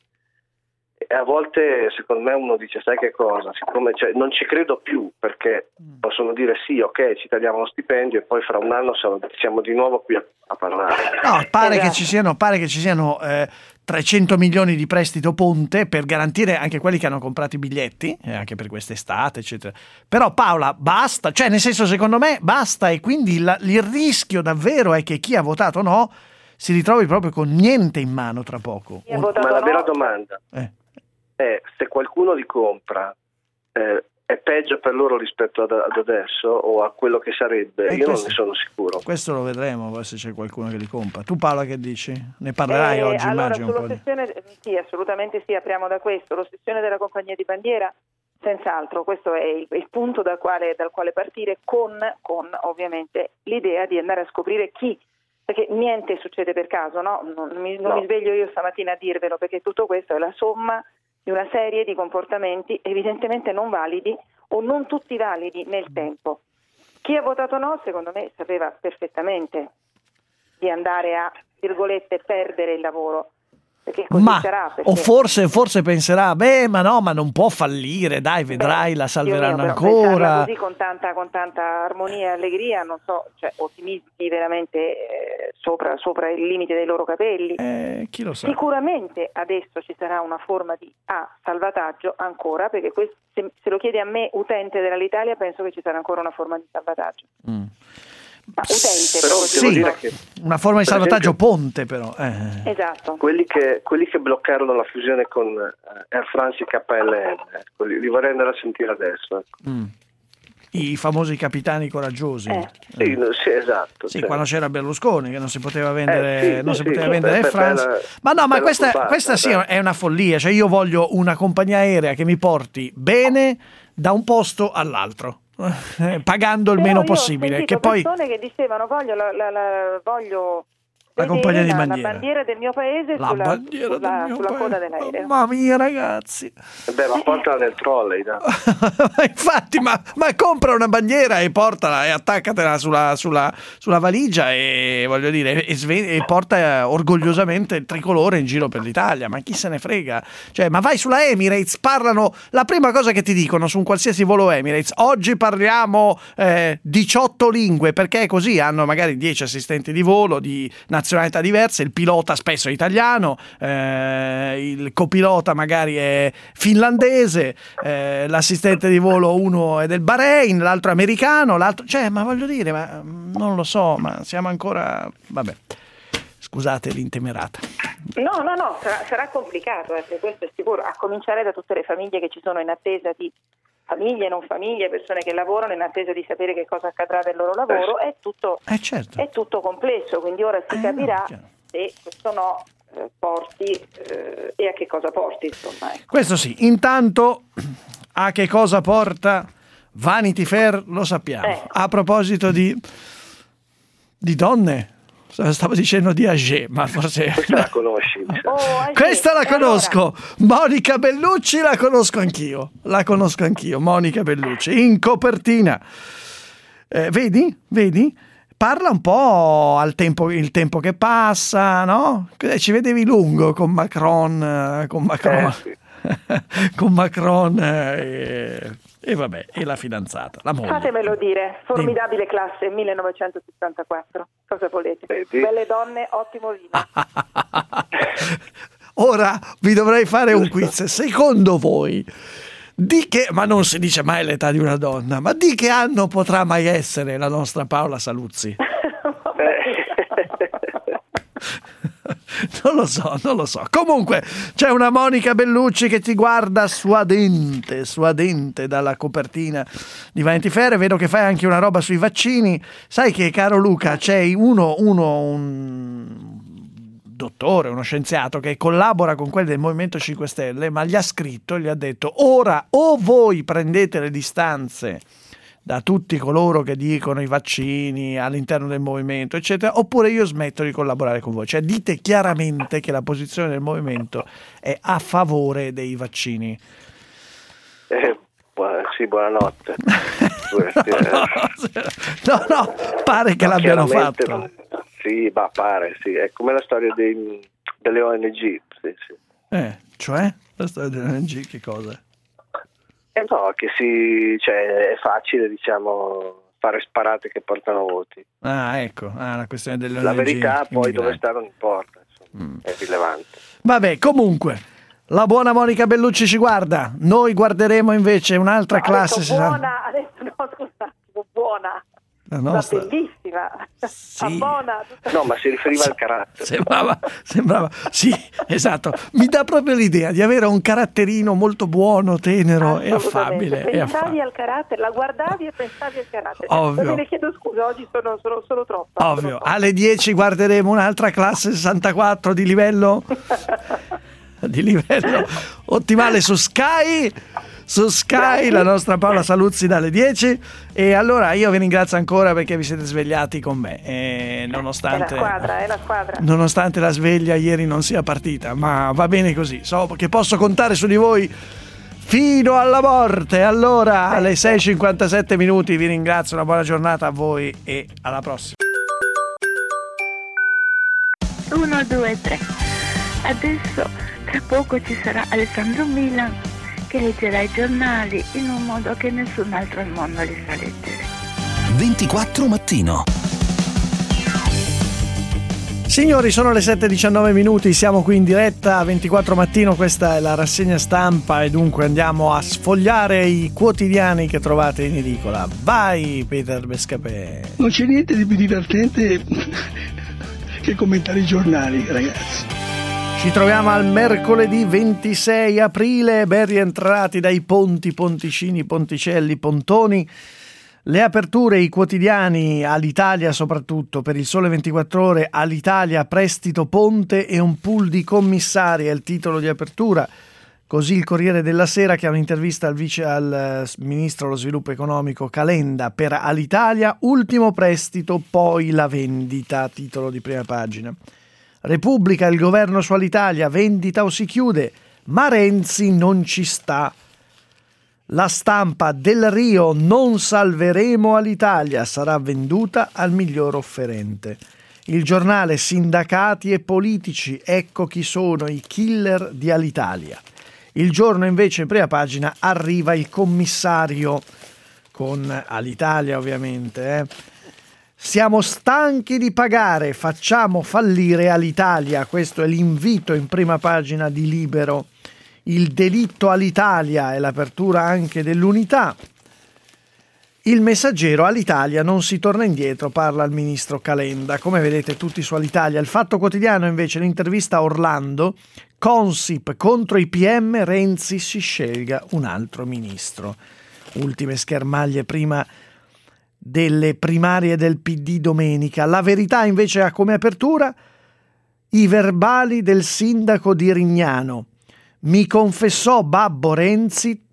[SPEAKER 9] e a volte secondo me uno dice sai che cosa, siccome cioè, non ci credo più, perché possono dire sì, ok, ci tagliamo lo stipendio e poi fra un anno siamo, siamo di nuovo qui a, a parlare.
[SPEAKER 7] No, pare
[SPEAKER 10] Esatto.
[SPEAKER 7] che ci siano, pare che ci siano eh, trecento milioni di prestito ponte per garantire anche quelli che hanno comprato i biglietti, eh, anche per quest'estate, eccetera. Però Paola, basta, cioè nel senso secondo me basta, e quindi la- il rischio davvero è che chi ha votato no si ritrovi proprio con niente in mano tra poco.
[SPEAKER 10] Chi ha
[SPEAKER 7] Un-
[SPEAKER 10] votato
[SPEAKER 9] Ma la
[SPEAKER 10] no,
[SPEAKER 9] vera domanda
[SPEAKER 7] eh.
[SPEAKER 9] è se qualcuno li compra eh, è peggio per loro rispetto ad, ad adesso o a quello che sarebbe?
[SPEAKER 7] Eh,
[SPEAKER 9] Io non
[SPEAKER 7] questo-
[SPEAKER 9] ne sono sicuro.
[SPEAKER 7] Questo lo vedremo, poi se c'è qualcuno che li compra. Tu Paola che dici? Ne parlerai
[SPEAKER 10] Eh,
[SPEAKER 7] oggi,
[SPEAKER 10] allora,
[SPEAKER 7] immagino un po' di...
[SPEAKER 10] sull'ossessione, sì, assolutamente sì, apriamo da questo. L'ossessione della compagnia di bandiera, senz'altro, questo è il, il punto dal quale, dal quale partire con, con ovviamente l'idea di andare a scoprire chi, perché niente succede per caso, no? Non, mi, non
[SPEAKER 9] No.
[SPEAKER 10] mi sveglio io stamattina a dirvelo, perché tutto questo è la somma di una serie di comportamenti evidentemente non validi o non tutti validi nel tempo. Chi ha votato no, secondo me, sapeva perfettamente di andare a, virgolette, perdere il lavoro, perché così
[SPEAKER 7] Ma,
[SPEAKER 10] sarà. Perché...
[SPEAKER 7] o forse, forse penserà, beh, ma no, ma non può fallire, dai, vedrai,
[SPEAKER 10] Beh,
[SPEAKER 7] la
[SPEAKER 10] Dio
[SPEAKER 7] salveranno
[SPEAKER 10] mio, però pensarla
[SPEAKER 7] ancora.
[SPEAKER 10] così con tanta, con tanta armonia e allegria, non so, cioè ottimisti veramente eh, sopra, sopra il limite dei loro capelli.
[SPEAKER 7] Eh, chi lo sa?
[SPEAKER 10] Sicuramente adesso ci sarà una forma di A, salvataggio ancora, perché questo, se, se lo chiede a me, utente dell'Alitalia, penso che ci sarà ancora una forma di salvataggio.
[SPEAKER 7] Mm.
[SPEAKER 10] Ma utente,
[SPEAKER 9] Però
[SPEAKER 10] così,
[SPEAKER 9] devo
[SPEAKER 7] Sì,
[SPEAKER 9] dire
[SPEAKER 10] no?
[SPEAKER 9] che
[SPEAKER 7] una forma di
[SPEAKER 9] per
[SPEAKER 7] salvataggio
[SPEAKER 9] esempio-
[SPEAKER 7] ponte però. Eh.
[SPEAKER 10] Esatto.
[SPEAKER 9] quelli che, quelli che bloccarono la fusione con eh, Air France e K L M, ecco, li, li vorrei andare a sentire adesso. ecco.
[SPEAKER 7] Mm. I famosi capitani coraggiosi.
[SPEAKER 10] Eh.
[SPEAKER 9] Sì, no, sì, esatto.
[SPEAKER 7] Sì,
[SPEAKER 9] cioè.
[SPEAKER 7] quando c'era Berlusconi che non si poteva vendere,
[SPEAKER 9] Eh, sì,
[SPEAKER 7] non
[SPEAKER 9] sì,
[SPEAKER 7] si poteva
[SPEAKER 9] sì,
[SPEAKER 7] vendere
[SPEAKER 9] per-
[SPEAKER 7] Air
[SPEAKER 9] per
[SPEAKER 7] France.
[SPEAKER 9] bella-
[SPEAKER 7] Ma no, ma
[SPEAKER 9] bella
[SPEAKER 7] questa,
[SPEAKER 9] furbata,
[SPEAKER 7] questa sì
[SPEAKER 9] dai.
[SPEAKER 7] è una follia. Cioè io voglio una compagnia aerea che mi porti bene da un posto all'altro, eh, pagando il
[SPEAKER 10] Però
[SPEAKER 7] meno
[SPEAKER 10] io
[SPEAKER 7] possibile.
[SPEAKER 10] Ho
[SPEAKER 7] Che
[SPEAKER 10] sentito
[SPEAKER 7] poi
[SPEAKER 10] persone che dicevano voglio la, la, la- voglio
[SPEAKER 7] La
[SPEAKER 10] vedere
[SPEAKER 7] compagnia di
[SPEAKER 10] la, la
[SPEAKER 7] bandiera.
[SPEAKER 10] bandiera del mio paese
[SPEAKER 7] la
[SPEAKER 10] sulla,
[SPEAKER 7] bandiera
[SPEAKER 10] sulla,
[SPEAKER 7] del mio
[SPEAKER 10] sulla
[SPEAKER 7] paese.
[SPEAKER 10] coda dell'aereo.
[SPEAKER 7] Mamma mia, ragazzi.
[SPEAKER 9] Beh, ma portala nel trolley, dai.
[SPEAKER 7] Ma infatti, ma, ma compra una bandiera e portala e attaccatela sulla, sulla, sulla valigia e voglio dire e, sve- e porta orgogliosamente il tricolore in giro per l'Italia. Ma chi se ne frega? Cioè, ma vai sulla Emirates, parlano la prima cosa che ti dicono su un qualsiasi volo Emirates: oggi parliamo eh, diciotto lingue, perché è così, hanno magari dieci assistenti di volo di nazionalità diverse, il pilota spesso è italiano, eh, il copilota magari è finlandese, eh, l'assistente di volo uno è del Bahrain, l'altro è americano, l'altro, cioè, ma voglio dire, ma non lo so, ma siamo ancora, vabbè, scusate l'intemerata.
[SPEAKER 10] No, no, no, sarà, sarà complicato, eh, questo è sicuro, a cominciare da tutte le famiglie che ci sono in attesa di famiglie, non famiglie, persone che lavorano in attesa di sapere che cosa accadrà del loro lavoro, è tutto,
[SPEAKER 7] Eh certo.
[SPEAKER 10] è tutto complesso, quindi ora si
[SPEAKER 7] Eh,
[SPEAKER 10] capirà
[SPEAKER 7] no, chiaro.
[SPEAKER 10] se questo no eh, porti eh, e a che cosa porti, insomma. Ecco.
[SPEAKER 7] Questo sì, intanto a che cosa porta Vanity Fair lo sappiamo.
[SPEAKER 10] Eh.
[SPEAKER 7] A proposito di, di donne, stavo dicendo di Agé, ma forse...
[SPEAKER 9] Questa la conosci?
[SPEAKER 10] Oh, Agé,
[SPEAKER 7] Questa la
[SPEAKER 10] e
[SPEAKER 7] conosco. Monica Bellucci la conosco anch'io. La conosco anch'io, Monica Bellucci, in copertina. Eh, vedi? Vedi? Parla un po' al tempo, il tempo che passa, no? Ci vedevi lungo con Macron, con Macron,
[SPEAKER 9] Eh, sì.
[SPEAKER 7] con Macron e, e vabbè, e la fidanzata, la moglie.
[SPEAKER 10] Fatemelo dire, formidabile classe millenovecentosessantaquattro. Cosa volete?
[SPEAKER 9] Vedi?
[SPEAKER 10] Belle donne, ottimo vino.
[SPEAKER 7] Ora vi dovrei fare un quiz. Secondo voi, di che, ma non si dice mai l'età di una donna, ma di che anno potrà mai essere la nostra Paola Saluzzi? Non lo so, non lo so. Comunque c'è una Monica Bellucci che ti guarda suadente, suadente dalla copertina di Vanity Fair. Vedo che fai anche una roba sui vaccini. Sai che, caro Luca, c'è uno, uno un dottore, uno scienziato che collabora con quelli del Movimento cinque Stelle, ma gli ha scritto, gli ha detto: ora o voi prendete le distanze da tutti coloro che dicono i vaccini all'interno del movimento, eccetera, oppure io smetto di collaborare con voi. Cioè dite chiaramente che la posizione del movimento è a favore dei vaccini.
[SPEAKER 9] Eh, buona, sì, buonanotte.
[SPEAKER 7] No, no, pare che
[SPEAKER 9] No,
[SPEAKER 7] l'abbiano
[SPEAKER 9] chiaramente
[SPEAKER 7] fatto.
[SPEAKER 9] non- Sì, ma pare, sì. È come la storia dei, delle O N G. Sì, sì.
[SPEAKER 7] Eh, cioè? La storia dell'O N G, che cosa?
[SPEAKER 9] Eh no, che si, cioè, è facile, diciamo, fare sparate che portano voti.
[SPEAKER 7] Ah, ecco, ah, la questione delle
[SPEAKER 9] La
[SPEAKER 7] O N G
[SPEAKER 9] verità poi dove
[SPEAKER 7] immigrati.
[SPEAKER 9] sta non importa, insomma, è rilevante.
[SPEAKER 7] Vabbè, comunque, la buona Monica Bellucci ci guarda. Noi guarderemo invece un'altra classe.
[SPEAKER 10] Adesso buona, adesso no, scusa, un attimo, buona.
[SPEAKER 7] La
[SPEAKER 10] Ma
[SPEAKER 7] nostra.
[SPEAKER 10] bellissima. Ma buona.
[SPEAKER 9] No, ma si riferiva al carattere.
[SPEAKER 7] Sembrava, sembrava, sì, esatto. Mi dà proprio l'idea di avere un caratterino molto buono, tenero e affabile. E
[SPEAKER 10] Pensavi
[SPEAKER 7] affabile.
[SPEAKER 10] al carattere, la guardavi e pensavi al carattere.
[SPEAKER 7] Ovvio.
[SPEAKER 10] Non me ne chiedo scusa, oggi sono, sono, sono troppa.
[SPEAKER 7] Ovvio. Alle dieci guarderemo un'altra classe sessantaquattro di livello di livello ottimale su Sky. Su Sky, la nostra Paola Saluzzi dalle dieci. E allora io vi ringrazio ancora perché vi siete svegliati con me. E
[SPEAKER 10] È la
[SPEAKER 7] nonostante,
[SPEAKER 10] squadra, è la squadra.
[SPEAKER 7] nonostante la sveglia ieri non sia partita, ma va bene così. So che posso contare su di voi fino alla morte. Allora, alle sei e cinquantasette minuti vi ringrazio. Una buona giornata a voi e alla prossima.
[SPEAKER 17] Uno, due, tre. Adesso, tra poco ci sarà Alessandro Milan che leggerà i giornali in un modo che nessun altro al mondo li sa leggere.
[SPEAKER 2] ventiquattro mattino.
[SPEAKER 7] Signori, sono le sette e diciannove minuti, siamo qui in diretta a ventiquattro mattino, questa è la rassegna stampa e dunque andiamo a sfogliare i quotidiani che trovate in edicola. Vai Peter Bescapè.
[SPEAKER 18] Non c'è niente di più divertente che commentare i giornali, ragazzi.
[SPEAKER 7] Ci troviamo al mercoledì ventisei aprile, ben rientrati dai ponti, ponticini, ponticelli, pontoni. Le aperture, i quotidiani, all'Italia soprattutto, per il Sole ventiquattro Ore, all'Italia, prestito ponte e un pool di commissari è il titolo di apertura. Così il Corriere della Sera, che ha un'intervista al vice al ministro dello sviluppo economico Calenda per Alitalia, ultimo prestito, poi la vendita, titolo di prima pagina. Repubblica, il governo su Alitalia, vendita o si chiude, ma Renzi non ci sta. La Stampa, Del Rio, non salveremo Alitalia, sarà venduta al miglior offerente. Il Giornale, sindacati e politici, ecco chi sono i killer di Alitalia. Il Giorno invece in prima pagina arriva il commissario con Alitalia ovviamente. Eh. Siamo stanchi di pagare, facciamo fallire Alitalia, questo è l'invito in prima pagina di Libero. Il delitto all'Italia è l'apertura anche dell'Unità. Il Messaggero, all'Italia non si torna indietro, parla il ministro Calenda. Come vedete tutti su Alitalia. Il Fatto Quotidiano invece l'intervista a Orlando. Consip contro i P M, Renzi si scelga un altro ministro. Ultime schermaglie prima delle primarie del P D domenica. La Verità invece ha come apertura i verbali del sindaco di Rignano. Mi confessò Babbo Renzi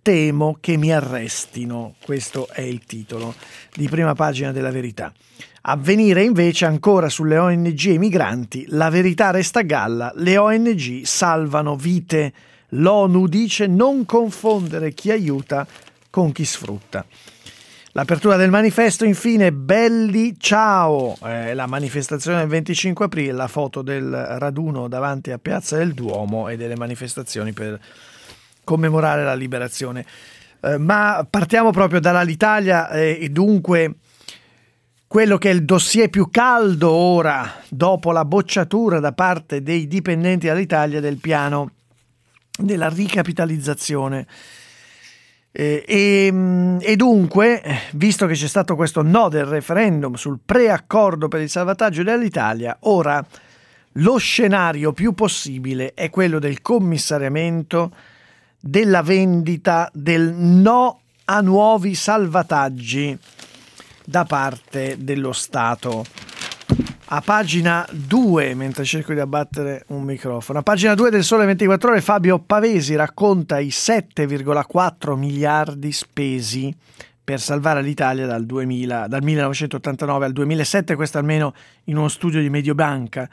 [SPEAKER 7] temo che mi arrestino. Questo è il titolo di prima pagina della Verità. Avvenire invece ancora sulle O N G e i migranti, la verità resta a galla, le O N G salvano vite. L'ONU dice non confondere chi aiuta con chi sfrutta. L'apertura del manifesto, infine, belli ciao, eh, la manifestazione del venticinque aprile, la foto del raduno davanti a Piazza del Duomo e delle manifestazioni per commemorare la liberazione. Eh, ma partiamo proprio dall'Alitalia eh, e dunque quello che è il dossier più caldo ora, dopo la bocciatura da parte dei dipendenti dell'Italia del piano della ricapitalizzazione. Eh, e, e dunque, visto che c'è stato questo no del referendum sul preaccordo per il salvataggio dell'Italia, ora lo scenario più possibile è quello del commissariamento, della vendita, del no a nuovi salvataggi da parte dello Stato. A pagina due, mentre cerco di abbattere un microfono, a pagina due del Sole ventiquattro Ore, Fabio Pavesi racconta i sette virgola quattro miliardi spesi per salvare l'Italia dal, duemila, dal millenovecentottantanove al duemilasette, questo almeno in uno studio di Mediobanca.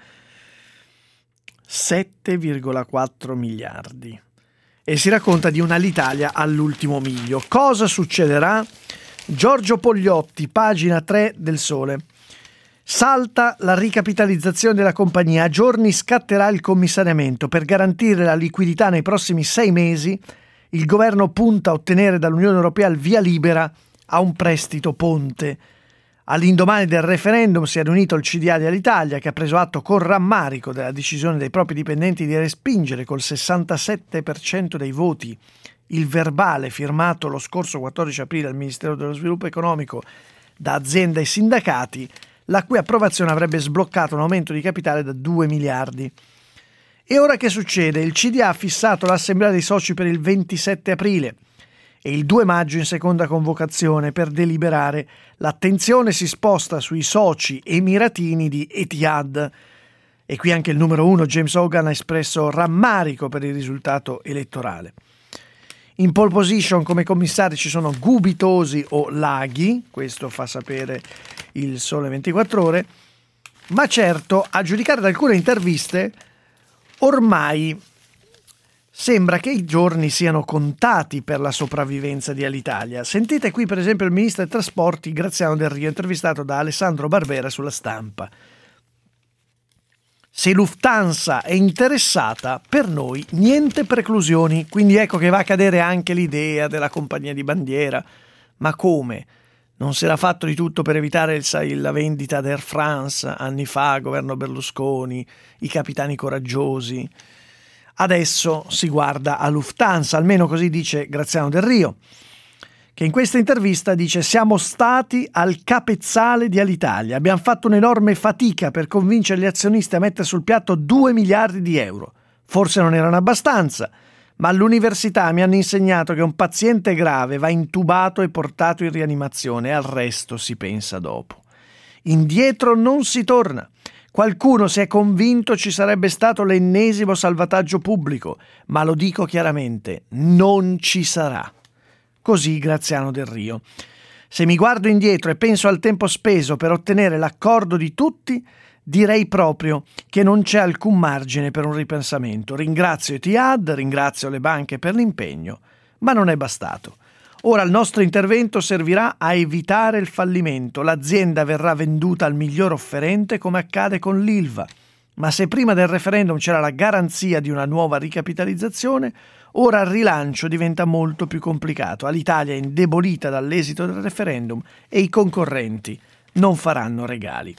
[SPEAKER 7] sette virgola quattro miliardi. E si racconta di un'Alitalia all'ultimo miglio. Cosa succederà? Giorgio Pogliotti, pagina tre del Sole. Salta la ricapitalizzazione della compagnia, a giorni scatterà il commissariamento. Per garantire la liquidità nei prossimi sei mesi, il governo punta a ottenere dall'Unione Europea il via libera a un prestito ponte. All'indomani del referendum si è riunito il C D A di Alitalia, che ha preso atto con rammarico della decisione dei propri dipendenti di respingere col sessantasette per cento dei voti il verbale firmato lo scorso quattordici aprile al Ministero dello Sviluppo Economico da azienda e sindacati, la cui approvazione avrebbe sbloccato un aumento di capitale da due miliardi. E ora che succede? Il C D A ha fissato l'assemblea dei soci per il ventisette aprile e il due maggio in seconda convocazione per deliberare. L'attenzione si sposta sui soci emiratini di Etihad. E qui anche il numero uno, James Hogan, ha espresso rammarico per il risultato elettorale. In pole position come commissari ci sono Gubitosi o Laghi, questo fa sapere il Sole ventiquattro Ore, ma certo, a giudicare da alcune interviste, ormai sembra che i giorni siano contati per la sopravvivenza di Alitalia. Sentite qui per esempio il ministro dei trasporti Graziano Del Rio, intervistato da Alessandro Barbera sulla Stampa. Se Lufthansa è interessata, per noi niente preclusioni, quindi ecco che va a cadere anche l'idea della compagnia di bandiera. Ma come? Non si era fatto di tutto per evitare il, la vendita d'Air France anni fa, governo Berlusconi, i capitani coraggiosi. Adesso si guarda a Lufthansa, almeno così dice Graziano Del Rio, che in questa intervista dice: siamo stati al capezzale di Alitalia, abbiamo fatto un'enorme fatica per convincere gli azionisti a mettere sul piatto due miliardi di euro. Forse non erano abbastanza, ma all'università mi hanno insegnato che un paziente grave va intubato e portato in rianimazione e al resto si pensa dopo. Indietro non si torna. Qualcuno si è convinto ci sarebbe stato l'ennesimo salvataggio pubblico, ma lo dico chiaramente, non ci sarà. Così Graziano Del Rio. Se mi guardo indietro e penso al tempo speso per ottenere l'accordo di tutti, direi proprio che non c'è alcun margine per un ripensamento. Ringrazio Etihad, ringrazio le banche per l'impegno, ma non è bastato. Ora il nostro intervento servirà a evitare il fallimento. L'azienda verrà venduta al miglior offerente come accade con l'Ilva. Ma se prima del referendum c'era la garanzia di una nuova ricapitalizzazione, ora il rilancio diventa molto più complicato. L'Italia è indebolita dall'esito del referendum e i concorrenti non faranno regali.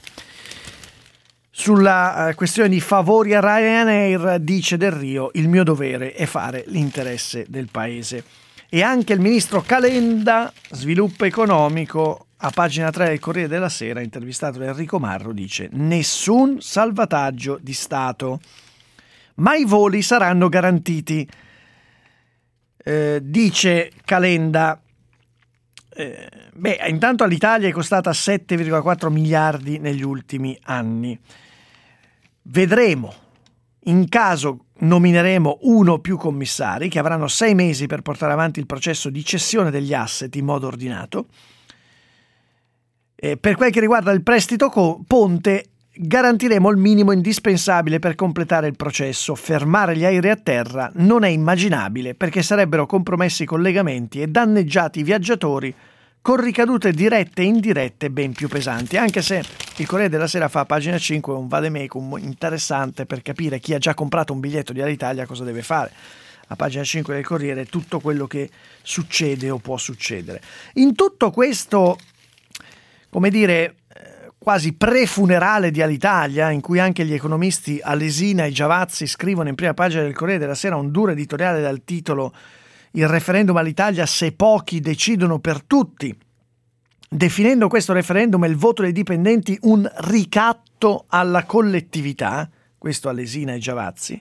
[SPEAKER 7] Sulla uh, questione di favori a Ryanair dice Del Rio: il mio dovere è fare l'interesse del paese. E anche il ministro Calenda, sviluppo economico, a pagina tre del Corriere della Sera, intervistato da Enrico Marro, dice: nessun salvataggio di Stato, ma i voli saranno garantiti. Eh, dice Calenda, eh, beh, intanto all'Italia è costata sette virgola quattro miliardi negli ultimi anni. Vedremo, in caso nomineremo uno o più commissari che avranno sei mesi per portare avanti il processo di cessione degli asset in modo ordinato. E per quel che riguarda il prestito co- ponte, garantiremo il minimo indispensabile per completare il processo. Fermare gli aerei a terra non è immaginabile perché sarebbero compromessi i collegamenti e danneggiati i viaggiatori, con ricadute dirette e indirette ben più pesanti, anche se il Corriere della Sera fa a pagina cinque un vademecum interessante per capire chi ha già comprato un biglietto di Alitalia cosa deve fare. A pagina cinque del Corriere tutto quello che succede o può succedere. In tutto questo, come dire, quasi pre-funerale di Alitalia, in cui anche gli economisti Alesina e Giavazzi scrivono in prima pagina del Corriere della Sera un duro editoriale dal titolo "Il referendum all'Italia se pochi decidono per tutti", definendo questo referendum e il voto dei dipendenti un ricatto alla collettività, questo Alesina e Giavazzi,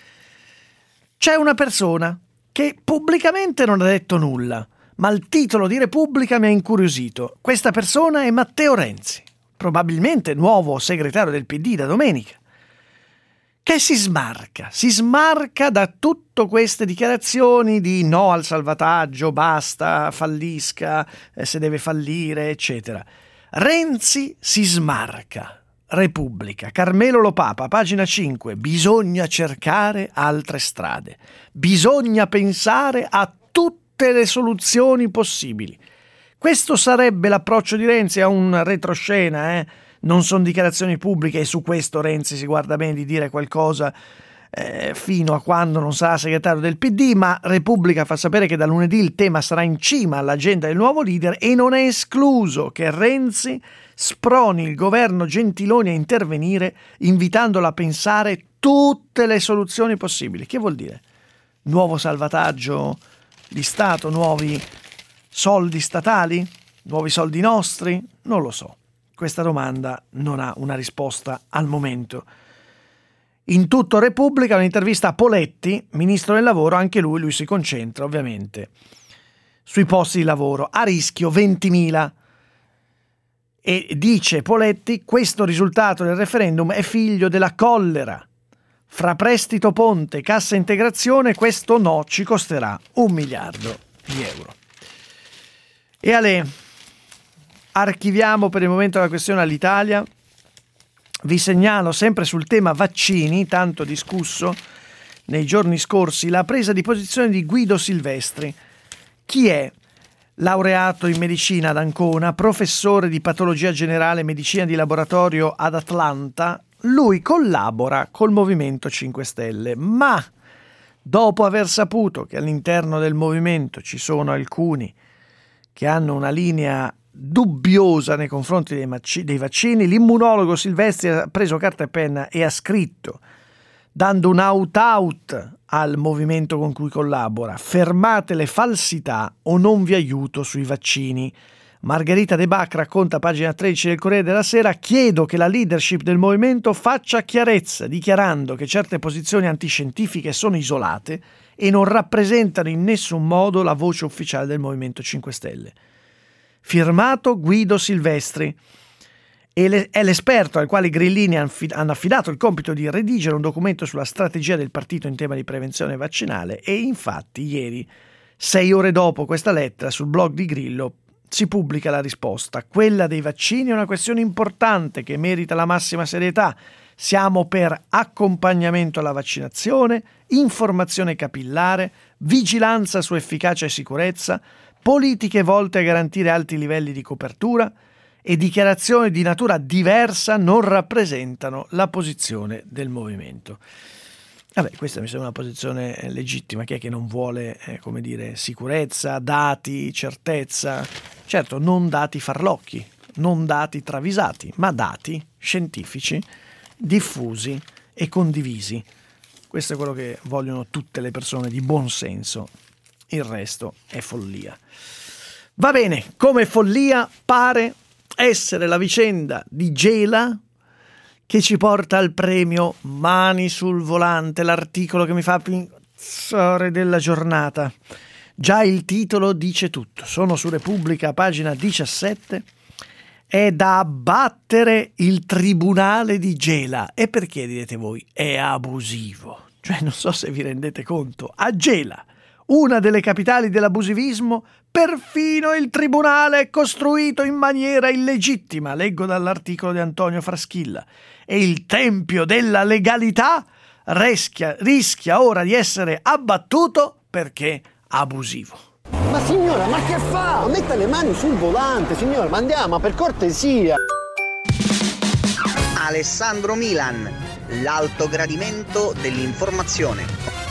[SPEAKER 7] c'è una persona che pubblicamente non ha detto nulla, ma il titolo di Repubblica mi ha incuriosito. Questa persona è Matteo Renzi, probabilmente nuovo segretario del P D da domenica, che si smarca, si smarca da tutte queste dichiarazioni di no al salvataggio, basta, fallisca, eh, se deve fallire, eccetera. Renzi si smarca. Repubblica, Carmelo Lopapa, pagina cinque, bisogna cercare altre strade, bisogna pensare a tutte le soluzioni possibili. Questo sarebbe l'approccio di Renzi a un retroscena, eh? Non sono dichiarazioni pubbliche e su questo Renzi si guarda bene di dire qualcosa eh, fino a quando non sarà segretario del P D, ma Repubblica fa sapere che da lunedì il tema sarà in cima all'agenda del nuovo leader e non è escluso che Renzi sproni il governo Gentiloni a intervenire invitandolo a pensare tutte le soluzioni possibili. Che vuol dire? Nuovo salvataggio di Stato, nuovi soldi statali, nuovi soldi nostri? Non lo so. Questa domanda non ha una risposta al momento. In tutto Repubblica un'intervista a Poletti, ministro del lavoro, anche lui, lui si concentra ovviamente sui posti di lavoro, a rischio ventimila. E dice Poletti, questo risultato del referendum è figlio della collera. Fra prestito ponte, cassa integrazione, questo no ci costerà un miliardo di euro. E Ale, archiviamo per il momento la questione all'Italia. Vi segnalo sempre sul tema vaccini, tanto discusso nei giorni scorsi, la presa di posizione di Guido Silvestri. Chi è? Laureato in medicina ad Ancona, professore di patologia generale e medicina di laboratorio ad Atlanta. Lui collabora col Movimento cinque Stelle, ma dopo aver saputo che all'interno del movimento ci sono alcuni che hanno una linea dubbiosa nei confronti dei, mac- dei vaccini, l'immunologo Silvestri ha preso carta e penna e ha scritto, dando un out-out al movimento con cui collabora: fermate le falsità o non vi aiuto sui vaccini. Margherita De Bac racconta a pagina tredici del Corriere della Sera: chiedo che la leadership del movimento faccia chiarezza, dichiarando che certe posizioni antiscientifiche sono isolate e non rappresentano in nessun modo la voce ufficiale del Movimento cinque Stelle. Firmato Guido Silvestri. E è l'esperto al quale i grillini hanno affidato il compito di redigere un documento sulla strategia del partito in tema di prevenzione vaccinale, e infatti ieri, sei ore dopo questa lettera, sul blog di Grillo si pubblica la risposta. Quella dei vaccini è una questione importante che merita la massima serietà. Siamo per accompagnamento alla vaccinazione, informazione capillare, vigilanza su efficacia e sicurezza, politiche volte a garantire alti livelli di copertura, e dichiarazioni di natura diversa non rappresentano la posizione del movimento. Vabbè, questa mi sembra una posizione legittima. Chi è che non vuole, eh, come dire, sicurezza, dati, certezza? Certo, non dati farlocchi, non dati travisati, ma dati scientifici, diffusi e condivisi. Questo è quello che vogliono tutte le persone di buon senso. Il resto è follia. Va bene, come follia pare essere la vicenda di Gela, che ci porta al premio Mani sul volante, l'articolo che mi fa pensare della giornata. Già il titolo dice tutto. Sono su Repubblica, pagina diciassette. È da abbattere il tribunale di Gela. E perché, direte voi? È abusivo. cioè non so se vi rendete conto, a Gela, una delle capitali dell'abusivismo, perfino il tribunale è costruito in maniera illegittima, leggo dall'articolo di Antonio Fraschilla, e il tempio della legalità rischia, rischia ora di essere abbattuto perché abusivo.
[SPEAKER 19] Ma signora, ma che fa? Metta le mani sul volante, signora, ma andiamo, per cortesia.
[SPEAKER 20] Alessandro Milan, l'alto gradimento dell'informazione.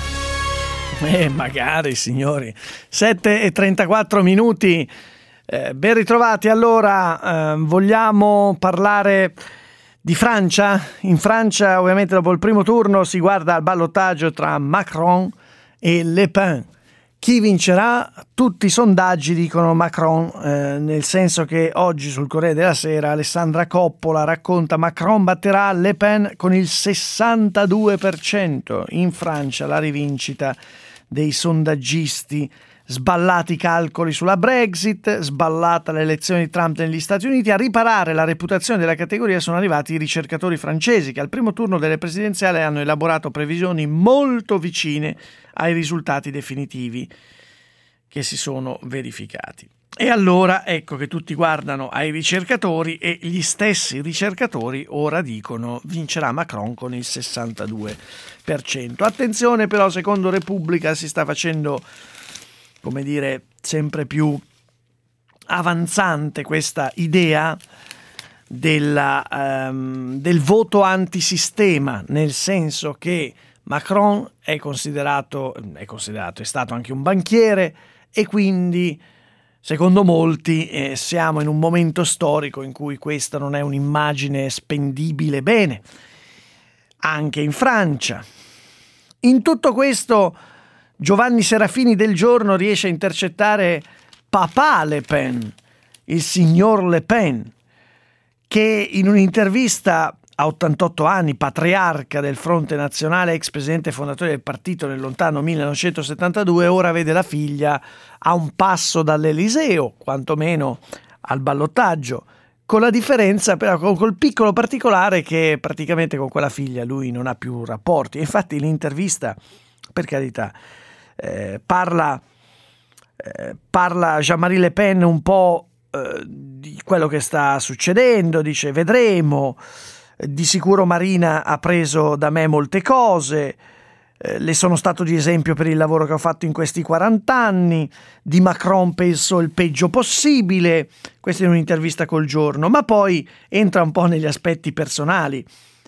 [SPEAKER 7] Eh, magari, signori. sette e trentaquattro minuti. Eh, ben ritrovati. Allora, eh, vogliamo parlare di Francia? In Francia, ovviamente, dopo il primo turno si guarda al ballottaggio tra Macron e Le Pen. Chi vincerà? Tutti i sondaggi dicono Macron, eh, nel senso che oggi sul Corriere della Sera Alessandra Coppola racconta: Macron batterà Le Pen con il sessantadue per cento. In Francia la rivincita dei sondaggisti, sballati i calcoli sulla Brexit, sballata l'elezione di Trump negli Stati Uniti. A riparare la reputazione della categoria sono arrivati i ricercatori francesi, che al primo turno delle presidenziali hanno elaborato previsioni molto vicine ai risultati definitivi che si sono verificati. E allora ecco che tutti guardano ai ricercatori e gli stessi ricercatori ora dicono vincerà Macron con il sessantadue per cento. Attenzione però, secondo Repubblica si sta facendo, come dire, sempre più avanzante questa idea della, um, del voto antisistema, nel senso che Macron è considerato, è considerato, è stato anche un banchiere e quindi, secondo molti, eh, siamo in un momento storico in cui questa non è un'immagine spendibile bene, anche in Francia. In tutto questo Giovanni Serafini del Giorno riesce a intercettare papà Le Pen, il signor Le Pen, che in un'intervista a ottantotto anni, patriarca del Fronte Nazionale, ex presidente e fondatore del partito nel lontano millenovecentosettantadue, ora vede la figlia a un passo dall'Eliseo, quantomeno al ballottaggio, con la differenza però, con col piccolo particolare che praticamente con quella figlia lui non ha più rapporti. Infatti l'intervista, per carità, eh, parla, eh, parla Jean-Marie Le Pen un po' eh, di quello che sta succedendo, dice vedremo. Di sicuro Marina ha preso da me molte cose, eh, le sono stato di esempio per il lavoro che ho fatto in questi quaranta anni, di Macron penso il peggio possibile, questa è un'intervista col Giorno, ma poi entra un po' negli aspetti personali.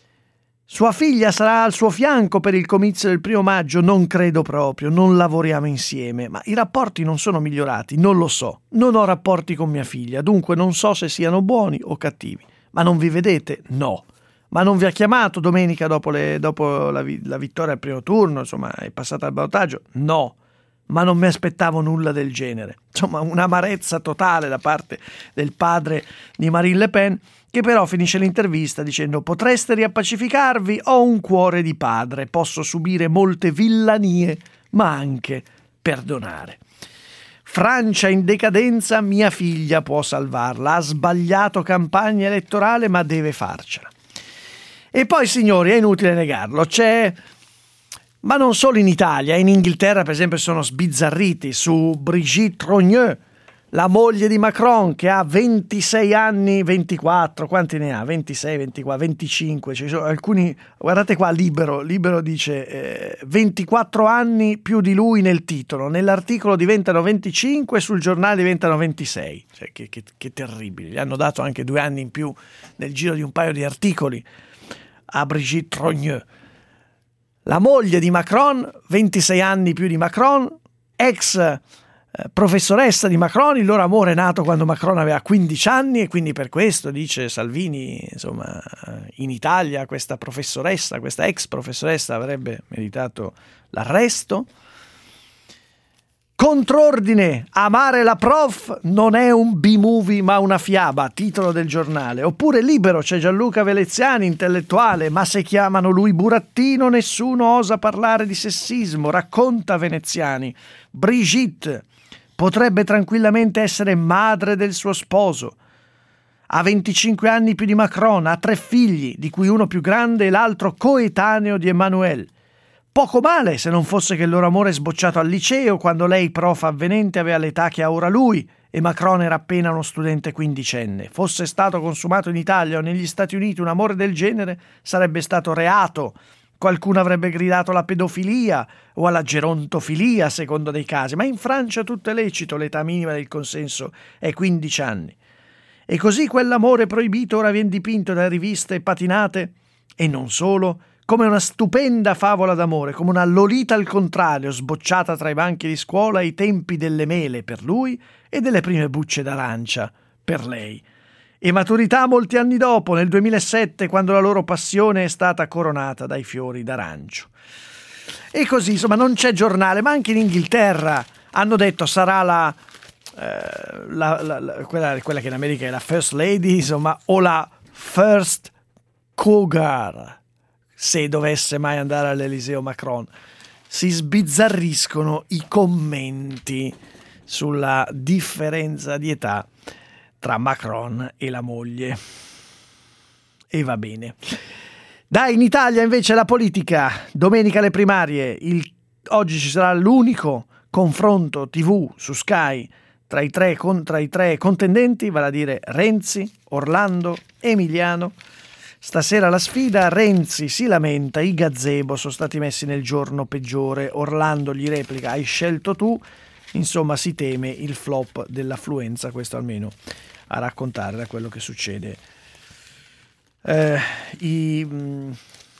[SPEAKER 7] Sua figlia sarà al suo fianco per il comizio del primo maggio? Non credo proprio, non lavoriamo insieme, ma i rapporti non sono migliorati, non lo so, non ho rapporti con mia figlia, dunque non so se siano buoni o cattivi. Ma non vi vedete? No. Ma non vi ha chiamato domenica dopo, le, dopo la, la vittoria al primo turno, insomma, è passata al ballottaggio? No, ma non mi aspettavo nulla del genere. Insomma, un'amarezza totale da parte del padre di Marine Le Pen, che però finisce l'intervista dicendo: potreste riappacificarvi, ho un cuore di padre, posso subire molte villanie, ma anche perdonare. Francia in decadenza, mia figlia può salvarla, ha sbagliato campagna elettorale, ma deve farcela. E poi, signori, è inutile negarlo, c'è, ma non solo in Italia, in Inghilterra per esempio sono sbizzarriti su Brigitte Trogneux, la moglie di Macron, che ha ventisei anni, ventiquattro, quanti ne ha? ventisei, ventiquattro, venticinque, ci sono alcuni, guardate qua, Libero, Libero dice eh, ventiquattro anni più di lui nel titolo, nell'articolo diventano venticinque, sul giornale diventano ventisei, cioè che, che, che terribile, gli hanno dato anche due anni in più nel giro di un paio di articoli a Brigitte Trogneux. La moglie di Macron, ventisei anni più di Macron, ex eh, professoressa di Macron, il loro amore è nato quando Macron aveva quindici anni e quindi per questo, dice Salvini, insomma, in Italia questa professoressa, questa ex professoressa avrebbe meritato l'arresto. Contrordine, amare la prof non è un B-movie ma una fiaba, titolo del giornale. Oppure Libero, c'è Gianluca Veleziani, intellettuale, ma se chiamano lui burattino nessuno osa parlare di sessismo, racconta Veneziani. Brigitte potrebbe tranquillamente essere madre del suo sposo. Ha venticinque anni più di Macron, ha tre figli, di cui uno più grande e l'altro coetaneo di Emmanuel. Poco male se non fosse che il loro amore è sbocciato al liceo, quando lei, prof avvenente, aveva l'età che ha ora lui e Macron era appena uno studente quindicenne. Fosse stato consumato in Italia o negli Stati Uniti un amore del genere, sarebbe stato reato. Qualcuno avrebbe gridato alla pedofilia o alla gerontofilia, a seconda dei casi, ma in Francia tutto è lecito, l'età minima del consenso è quindici anni. E così quell'amore proibito ora viene dipinto dalle riviste patinate, e non solo, come una stupenda favola d'amore, come una Lolita al contrario, sbocciata tra i banchi di scuola ai tempi delle mele per lui e delle prime bucce d'arancia per lei. E maturità molti anni dopo, nel duemilasette, quando la loro passione è stata coronata dai fiori d'arancio. E così, insomma, non c'è giornale, ma anche in Inghilterra hanno detto sarà la, eh, la, la, la quella, quella che in America è la First Lady, insomma, o la First Cougar, se dovesse mai andare all'Eliseo Macron. Si sbizzarriscono i commenti sulla differenza di età tra Macron e la moglie. E va bene. Dai, in Italia invece la politica. Domenica le primarie. Il, oggi ci sarà l'unico confronto tivù su Sky tra i tre, con, tra i tre contendenti, vale a dire Renzi, Orlando, Emiliano. Stasera la sfida, Renzi si lamenta, i gazebo sono stati messi nel giorno peggiore, Orlando gli replica, hai scelto tu, insomma si teme il flop dell'affluenza, questo almeno a raccontare da quello che succede. Eh, i, mh,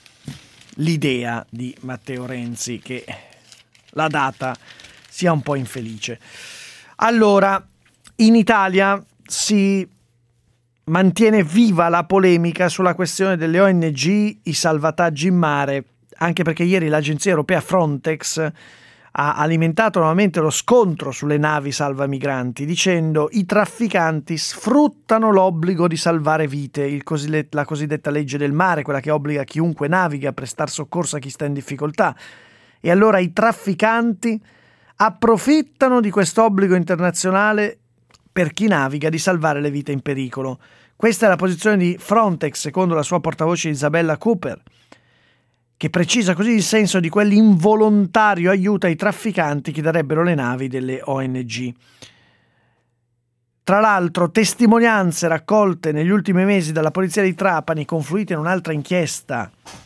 [SPEAKER 7] l'idea di Matteo Renzi che la data sia un po' infelice. Allora, in Italia si mantiene viva la polemica sulla questione delle O N G, i salvataggi in mare, anche perché ieri l'agenzia europea Frontex ha alimentato nuovamente lo scontro sulle navi salvamigranti, dicendo i trafficanti sfruttano l'obbligo di salvare vite, il cosiddetto, la cosiddetta legge del mare, quella che obbliga chiunque naviga a prestare soccorso a chi sta in difficoltà. E allora i trafficanti approfittano di questo obbligo internazionale per chi naviga di salvare le vite in pericolo. Questa è la posizione di Frontex, secondo la sua portavoce Isabella Cooper, che precisa così il senso di quell'involontario aiuto ai trafficanti che darebbero le navi delle O N G. Tra l'altro, testimonianze raccolte negli ultimi mesi dalla polizia di Trapani, confluite in un'altra inchiesta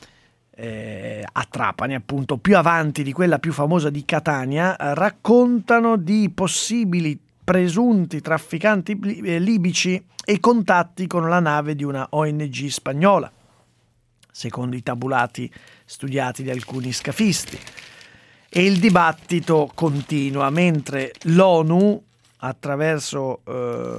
[SPEAKER 7] eh, a Trapani, appunto, più avanti di quella più famosa di Catania, raccontano di possibili presunti trafficanti libici e contatti con la nave di una O N G spagnola, secondo i tabulati studiati da alcuni scafisti. E il dibattito continua, mentre l'ONU, attraverso eh,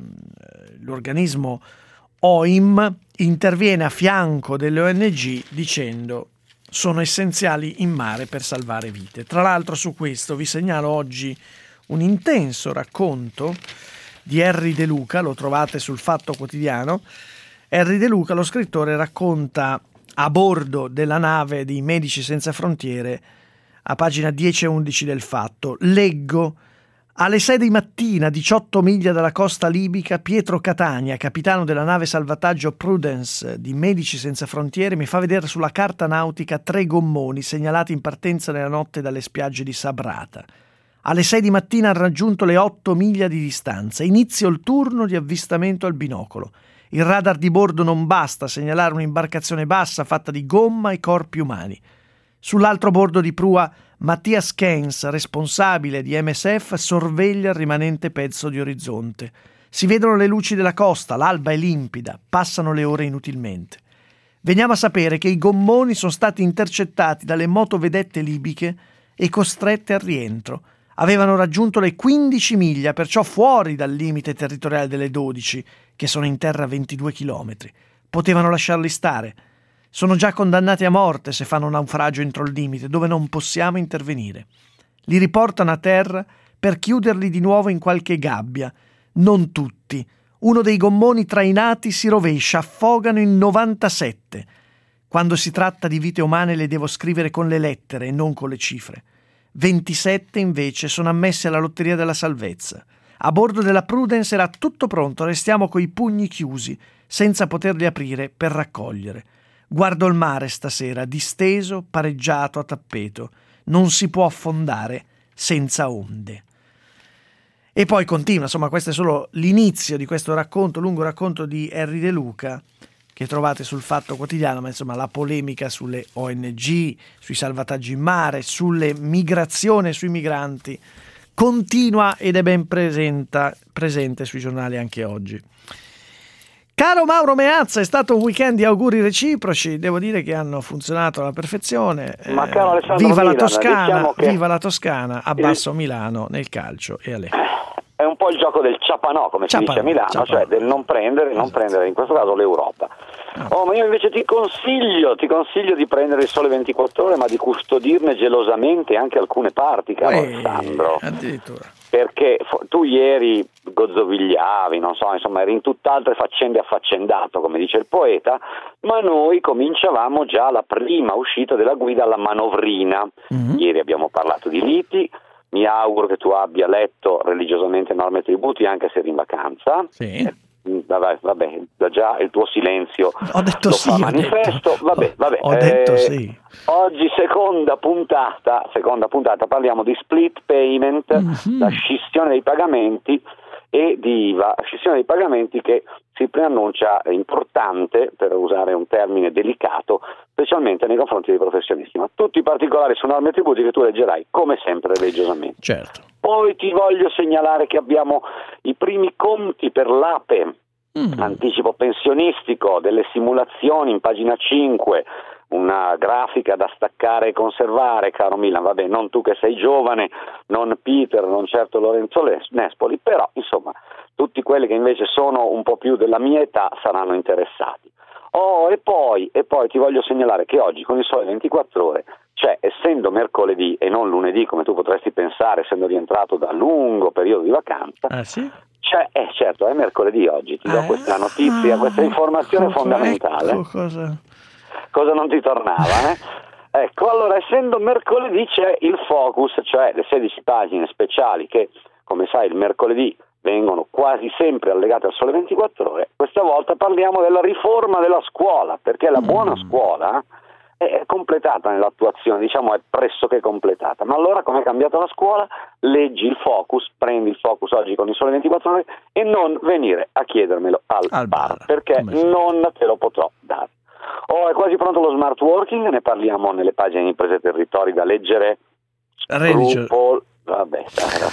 [SPEAKER 7] l'organismo O I M, interviene a fianco delle O N G dicendo sono essenziali in mare per salvare vite. Tra l'altro, su questo vi segnalo oggi un intenso racconto di Henry De Luca, lo trovate sul Fatto Quotidiano. Henry De Luca, lo scrittore, racconta a bordo della nave di Medici Senza Frontiere, a pagina dieci e undici del Fatto. Leggo: alle sei di mattina, diciotto miglia dalla costa libica, Pietro Catania, capitano della nave salvataggio Prudence di Medici Senza Frontiere, mi fa vedere sulla carta nautica tre gommoni segnalati in partenza nella notte dalle spiagge di Sabrata. Alle sei di mattina hanno raggiunto le otto miglia di distanza. Inizio il turno di avvistamento al binocolo. Il radar di bordo non basta a segnalare un'imbarcazione bassa fatta di gomma e corpi umani. Sull'altro bordo di prua, Mattias Keynes, responsabile di M S F, sorveglia il rimanente pezzo di orizzonte. Si vedono le luci della costa, l'alba è limpida, passano le ore inutilmente. Veniamo a sapere che i gommoni sono stati intercettati dalle motovedette libiche e costrette al rientro. Avevano raggiunto le quindici miglia, perciò fuori dal limite territoriale delle dodici, che sono in terra ventidue chilometri. Potevano lasciarli stare. Sono già condannati a morte se fanno naufragio entro il limite, dove non possiamo intervenire. Li riportano a terra per chiuderli di nuovo in qualche gabbia. Non tutti. Uno dei gommoni trainati si rovescia, affogano in novantasette. Quando si tratta di vite umane le devo scrivere con le lettere e non con le cifre. ventisette invece sono ammessi alla lotteria della salvezza. A bordo della Prudence era tutto pronto, restiamo coi pugni chiusi, senza poterli aprire per raccogliere. Guardo il mare stasera, disteso, pareggiato a tappeto. Non si può affondare senza onde. E poi continua, insomma, questo è solo l'inizio di questo racconto, lungo racconto di Erri De Luca, che trovate sul Fatto Quotidiano, ma insomma la polemica sulle O N G, sui salvataggi in mare, sulle migrazioni, sui migranti, continua ed è ben presenta, presente sui giornali anche oggi. Caro Mauro Meazza, è stato un weekend di auguri reciproci, devo dire che hanno funzionato alla perfezione.
[SPEAKER 21] Ma caro Alessandro
[SPEAKER 7] viva
[SPEAKER 21] Milan,
[SPEAKER 7] la Toscana,
[SPEAKER 21] diciamo che
[SPEAKER 7] viva la Toscana, abbasso Milano nel calcio e a lei.
[SPEAKER 21] È un po' il gioco del ciapanò, come
[SPEAKER 7] Ciapanò,
[SPEAKER 21] si dice a Milano,
[SPEAKER 7] ciapanò.
[SPEAKER 21] cioè del non prendere, non esatto. prendere in questo caso l'Europa. Oh, ma io invece ti consiglio, ti consiglio di prendere il Sole ventiquattro Ore, ma di custodirne gelosamente anche alcune parti, caro
[SPEAKER 7] Uè,
[SPEAKER 21] Alessandro.
[SPEAKER 7] Addirittura.
[SPEAKER 21] Perché tu ieri gozzovigliavi, non so, insomma, eri in tutt'altre faccende affaccendato, come dice il poeta, ma noi cominciavamo già la prima uscita della guida alla manovrina. Mm-hmm. Ieri abbiamo parlato di liti. Mi auguro che tu abbia letto religiosamente Norme e Tributi anche se eri in vacanza.
[SPEAKER 7] Sì.
[SPEAKER 21] Eh, vabbè, vabbè, già il tuo silenzio
[SPEAKER 7] ho detto
[SPEAKER 21] lo
[SPEAKER 7] sì,
[SPEAKER 21] fa
[SPEAKER 7] ho
[SPEAKER 21] manifesto.
[SPEAKER 7] Detto,
[SPEAKER 21] vabbè, vabbè.
[SPEAKER 7] Ho
[SPEAKER 21] eh,
[SPEAKER 7] detto sì.
[SPEAKER 21] Oggi seconda puntata, seconda puntata parliamo di split payment,
[SPEAKER 7] mm-hmm.
[SPEAKER 21] la scissione dei pagamenti e di I V A, scissione dei pagamenti che si preannuncia importante, per usare un termine delicato, specialmente nei confronti dei professionisti, ma tutti i particolari su Norme e Tributi che tu leggerai come sempre religiosamente.
[SPEAKER 7] Certo.
[SPEAKER 21] Poi ti voglio segnalare che abbiamo i primi conti per l'A P E, mm. anticipo pensionistico, delle simulazioni in pagina cinque, una grafica da staccare e conservare, caro Milan, vabbè, non tu che sei giovane, non Peter, non certo Lorenzo Nespoli, però insomma tutti quelli che invece sono un po' più della mia età saranno interessati. Oh, e poi, e poi ti voglio segnalare che oggi con il Sole ventiquattro Ore, cioè essendo mercoledì e non lunedì come tu potresti pensare, essendo rientrato da lungo periodo di vacanza,
[SPEAKER 7] ah, sì?
[SPEAKER 21] cioè, eh certo, è mercoledì oggi, ti do
[SPEAKER 7] eh?
[SPEAKER 21] questa notizia, questa informazione
[SPEAKER 7] ecco,
[SPEAKER 21] fondamentale.
[SPEAKER 7] Ecco cosa...
[SPEAKER 21] cosa non ti tornava, eh? Ecco, allora, essendo mercoledì c'è il focus, cioè le sedici pagine speciali che, come sai, il mercoledì vengono quasi sempre allegate al Sole ventiquattro Ore. Questa volta parliamo della riforma della scuola, perché la buona scuola è completata nell'attuazione, diciamo è pressoché completata. Ma allora com'è cambiata la scuola? Leggi il focus, prendi il focus oggi con il Sole ventiquattro Ore e non venire a chiedermelo al, al bar, bar, perché non te lo potrò dare. Oh, è quasi pronto lo smart working, ne parliamo nelle pagine di Imprese e Territori da leggere. Scrupol... Vabbè,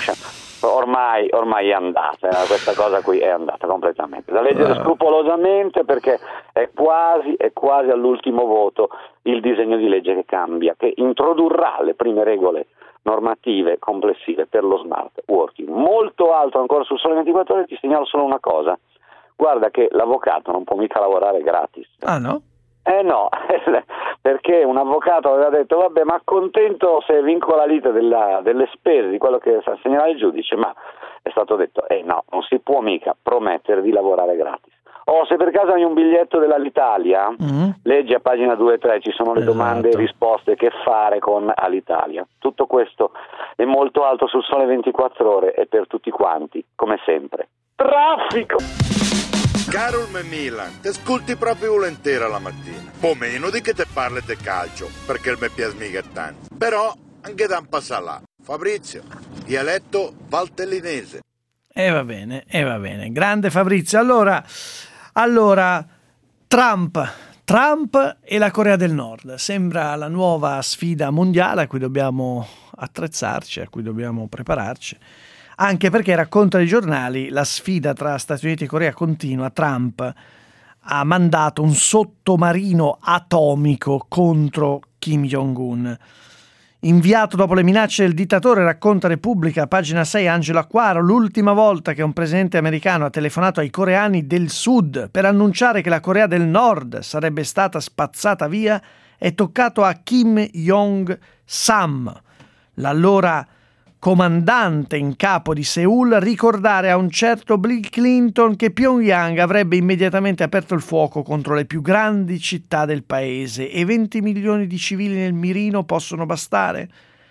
[SPEAKER 21] ormai, ormai è andata, eh, questa cosa qui è andata completamente. Da leggere scrupolosamente perché è quasi, è quasi all'ultimo voto il disegno di legge che cambia, che introdurrà le prime regole normative complessive per lo smart working. Molto altro ancora sul Sole ventiquattro Ore, ti segnalo solo una cosa. Guarda che l'avvocato non può mica lavorare gratis.
[SPEAKER 7] Ah no?
[SPEAKER 21] Eh no, perché un avvocato aveva detto vabbè, ma accontento se vinco la lite della, delle spese di quello che sa segnalare il giudice, ma è stato detto eh no, non si può mica promettere di lavorare gratis. O oh, se per caso hai un biglietto dell'Alitalia, mm-hmm. leggi a pagina due e tre, ci sono le esatto. domande e risposte che fare con Alitalia. Tutto questo e molto altro sul Sole ventiquattro Ore e per tutti quanti, come sempre. Traffico!
[SPEAKER 14] Caro il Milan, ti ascolti proprio volentieri la mattina. Po' meno di che te parli di calcio, perché il me piace mica tanto. Però anche da un passalà. Fabrizio, dialetto valtellinese.
[SPEAKER 7] E eh va bene, e eh va bene. Grande Fabrizio. Allora, allora Trump, Trump e la Corea del Nord. Sembra la nuova sfida mondiale a cui dobbiamo attrezzarci, a cui dobbiamo prepararci. Anche perché, raccontano i giornali, la sfida tra Stati Uniti e Corea continua. Trump ha mandato un sottomarino atomico contro Kim Jong-un. Inviato dopo le minacce del dittatore, racconta Repubblica, pagina sei, Angelo Acquaro, l'ultima volta che un presidente americano ha telefonato ai coreani del Sud per annunciare che la Corea del Nord sarebbe stata spazzata via è toccato a Kim Jong-sam, l'allora comandante in capo di Seul, ricordare a un certo Bill Clinton che Pyongyang avrebbe immediatamente aperto il fuoco contro le più grandi città del paese e venti milioni di civili nel mirino possono bastare.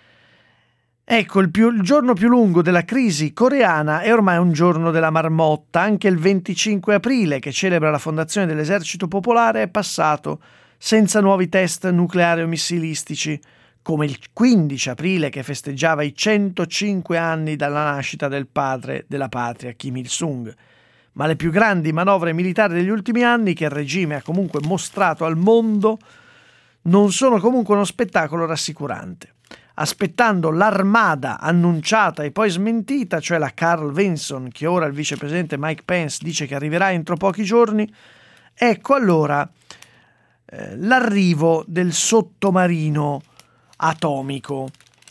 [SPEAKER 7] Ecco, il, più, il giorno più lungo della crisi coreana è ormai un giorno della marmotta. Anche il venticinque aprile, che celebra la fondazione dell'Esercito Popolare, è passato senza nuovi test nucleari o missilistici, come il quindici aprile che festeggiava i centocinque anni dalla nascita del padre della patria, Kim Il-sung. Ma le più grandi manovre militari degli ultimi anni, che il regime ha comunque mostrato al mondo, non sono comunque uno spettacolo rassicurante. Aspettando l'armada annunciata e poi smentita, cioè la Carl Vinson, che ora il vicepresidente Mike Pence dice che arriverà entro pochi giorni, ecco allora eh, l'arrivo del sottomarino atomico.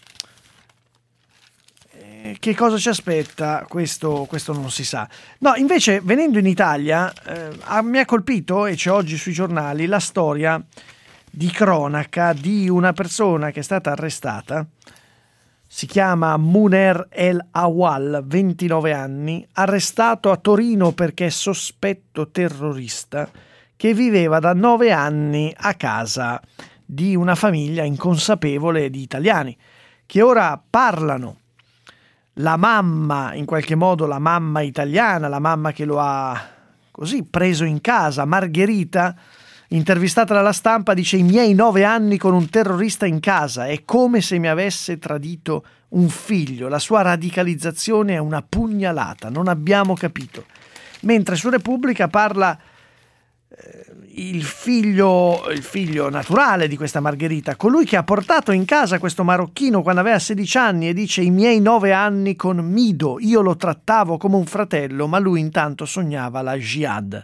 [SPEAKER 7] Eh, che cosa ci aspetta? Questo, questo non si sa. No, invece, venendo in Italia, eh, mi ha colpito, e c'è oggi sui giornali, la storia di cronaca di una persona che è stata arrestata. Si chiama Muner El Awal, ventinove anni, arrestato a Torino perché è sospetto terrorista, che viveva da nove anni a casa di una famiglia inconsapevole di italiani, che ora parlano. La mamma, in qualche modo la mamma italiana, la mamma che lo ha così preso in casa, Margherita, intervistata dalla Stampa, dice: i miei nove anni con un terrorista in casa, è come se mi avesse tradito un figlio, la sua radicalizzazione è una pugnalata, non abbiamo capito. Mentre su Repubblica parla eh, il figlio, il figlio naturale di questa Margherita, colui che ha portato in casa questo marocchino quando aveva sedici anni, e dice: i miei nove anni con Mido, io lo trattavo come un fratello, ma lui intanto sognava la jihad.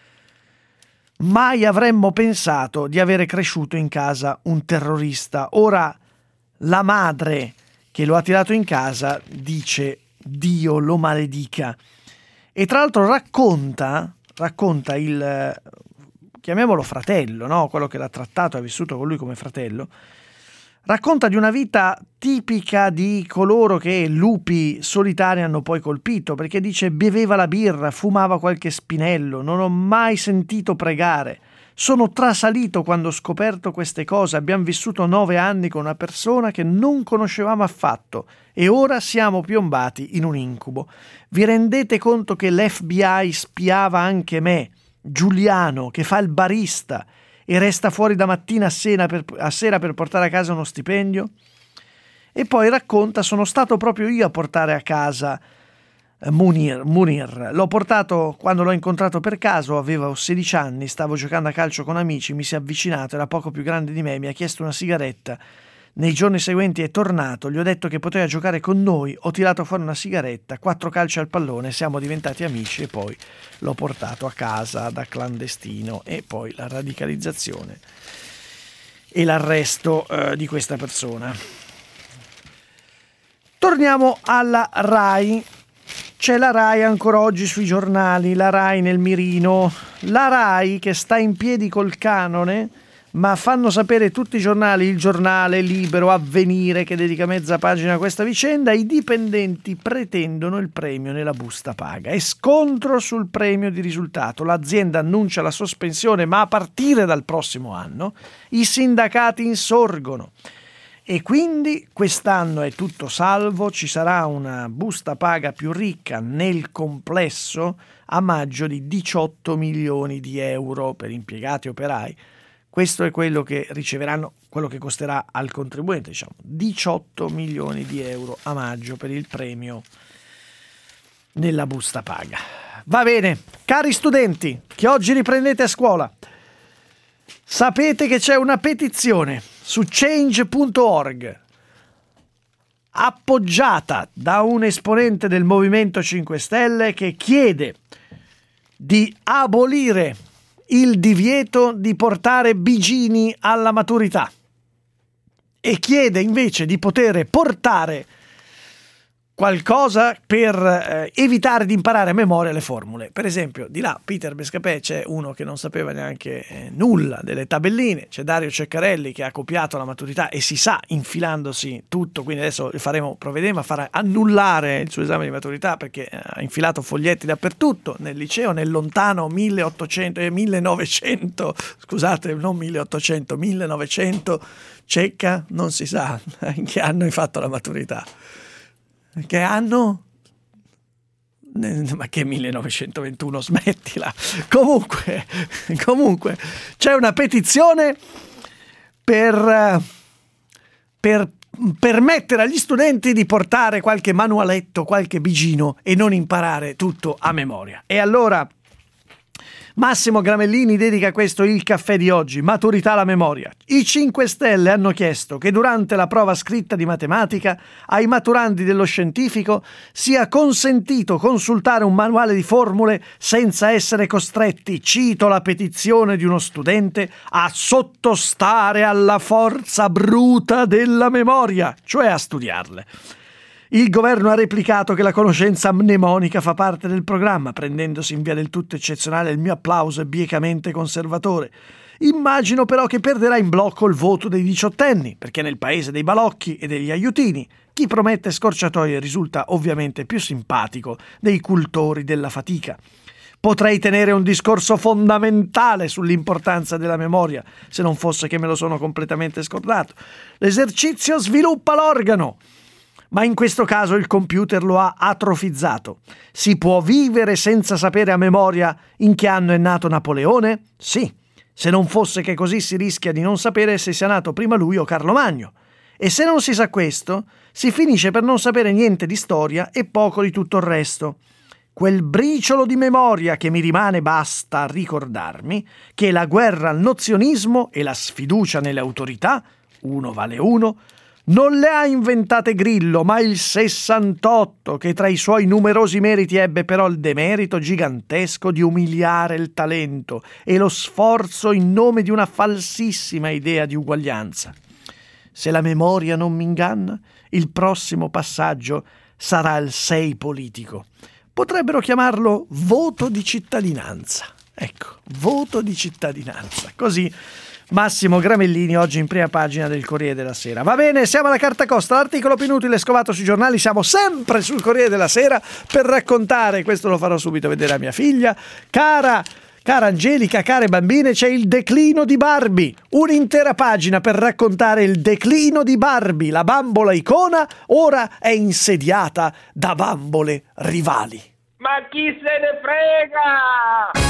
[SPEAKER 7] Mai avremmo pensato di avere cresciuto in casa un terrorista. Ora la madre che lo ha tirato in casa dice: Dio lo maledica. E tra l'altro racconta, racconta il, chiamiamolo fratello, no? Quello che l'ha trattato, ha vissuto con lui come fratello, racconta di una vita tipica di coloro che lupi solitari hanno poi colpito, perché dice: beveva la birra, fumava qualche spinello, non ho mai sentito pregare, sono trasalito quando ho scoperto queste cose, abbiamo vissuto nove anni con una persona che non conoscevamo affatto e ora siamo piombati in un incubo. Vi rendete conto che l'F B I spiava anche me, Giuliano, che fa il barista e resta fuori da mattina a sera, per, a sera per portare a casa uno stipendio? E poi racconta: sono stato proprio io a portare a casa Munir, Munir. L'ho portato quando l'ho incontrato per caso, avevo sedici anni, stavo giocando a calcio con amici, mi si è avvicinato, era poco più grande di me, mi ha chiesto una sigaretta. Nei giorni seguenti è tornato, gli ho detto che poteva giocare con noi, ho tirato fuori una sigaretta, quattro calci al pallone, siamo diventati amici e poi l'ho portato a casa da clandestino. E poi la radicalizzazione e l'arresto eh, di questa persona. Torniamo alla RAI. C'è la RAI ancora oggi sui giornali, la RAI nel mirino, la RAI che sta in piedi col canone, ma fanno sapere tutti i giornali, il Giornale, Libero, Avvenire, che dedica mezza pagina a questa vicenda: i dipendenti pretendono il premio nella busta paga. E scontro sul premio di risultato. L'azienda annuncia la sospensione, ma a partire dal prossimo anno i sindacati insorgono. E quindi quest'anno è tutto salvo, ci sarà una busta paga più ricca nel complesso a maggio di diciotto milioni di euro per impiegati e operai. Questo è quello che riceveranno, quello che costerà al contribuente, diciamo, diciotto milioni di euro a maggio per il premio nella busta paga. Va bene, cari studenti che oggi riprendete a scuola, sapete che c'è una petizione su change punto org appoggiata da un esponente del Movimento cinque Stelle che chiede di abolire il divieto di portare bigini alla maturità e chiede invece di poter portare qualcosa per eh, evitare di imparare a memoria le formule. Per esempio, di là Peter Bescapè c'è uno che non sapeva neanche eh, nulla delle tabelline, c'è Dario Ceccarelli che ha copiato la maturità e si sa infilandosi tutto, quindi adesso faremo, provvederemo a far annullare il suo esame di maturità perché ha infilato foglietti dappertutto, nel liceo, nel lontano milleottocento, eh, millenovecento, scusate, non milleottocento, millenovecento, Cecca, non si sa in che anno hai fatto la maturità. Che anno? Ma che millenovecentoventuno, smettila. Comunque, comunque c'è una petizione per, per permettere agli studenti di portare qualche manualetto, qualche bigino e non imparare tutto a memoria. E allora Massimo Gramellini dedica questo il caffè di oggi, maturità alla memoria. I cinque Stelle hanno chiesto che durante la prova scritta di matematica ai maturandi dello scientifico sia consentito consultare un manuale di formule senza essere costretti, cito la petizione di uno studente, a sottostare alla forza bruta della memoria, cioè a studiarle. Il governo ha replicato che la conoscenza mnemonica fa parte del programma, prendendosi in via del tutto eccezionale il mio applauso e biecamente conservatore. Immagino però che perderà in blocco il voto dei diciottenni, perché nel paese dei balocchi e degli aiutini chi promette scorciatoie risulta ovviamente più simpatico dei cultori della fatica. Potrei tenere un discorso fondamentale sull'importanza della memoria, se non fosse che me lo sono completamente scordato. L'esercizio sviluppa l'organo, ma in questo caso il computer lo ha atrofizzato. Si può vivere senza sapere a memoria in che anno è nato Napoleone? Sì, se non fosse che così si rischia di non sapere se sia nato prima lui o Carlo Magno. E se non si sa questo, si finisce per non sapere niente di storia e poco di tutto il resto. Quel briciolo di memoria che mi rimane basta a ricordarmi che la guerra al nozionismo e la sfiducia nelle autorità, uno vale uno, non le ha inventate Grillo, ma il sessantotto, che tra i suoi numerosi meriti ebbe però il demerito gigantesco di umiliare il talento e lo sforzo in nome di una falsissima idea di uguaglianza. Se la memoria non mi inganna, il prossimo passaggio sarà il sei politico. Potrebbero chiamarlo voto di cittadinanza. Ecco, voto di cittadinanza. Così Massimo Gramellini oggi in prima pagina del Corriere della Sera. Va bene, siamo alla carta costa, l'articolo più inutile scovato sui giornali, siamo sempre sul Corriere della Sera per raccontare, questo lo farò subito vedere a mia figlia, cara, cara Angelica, care bambine, c'è il declino di Barbie, un'intera pagina per raccontare il declino di Barbie, la bambola icona ora è insediata da bambole rivali.
[SPEAKER 15] Ma chi se ne frega?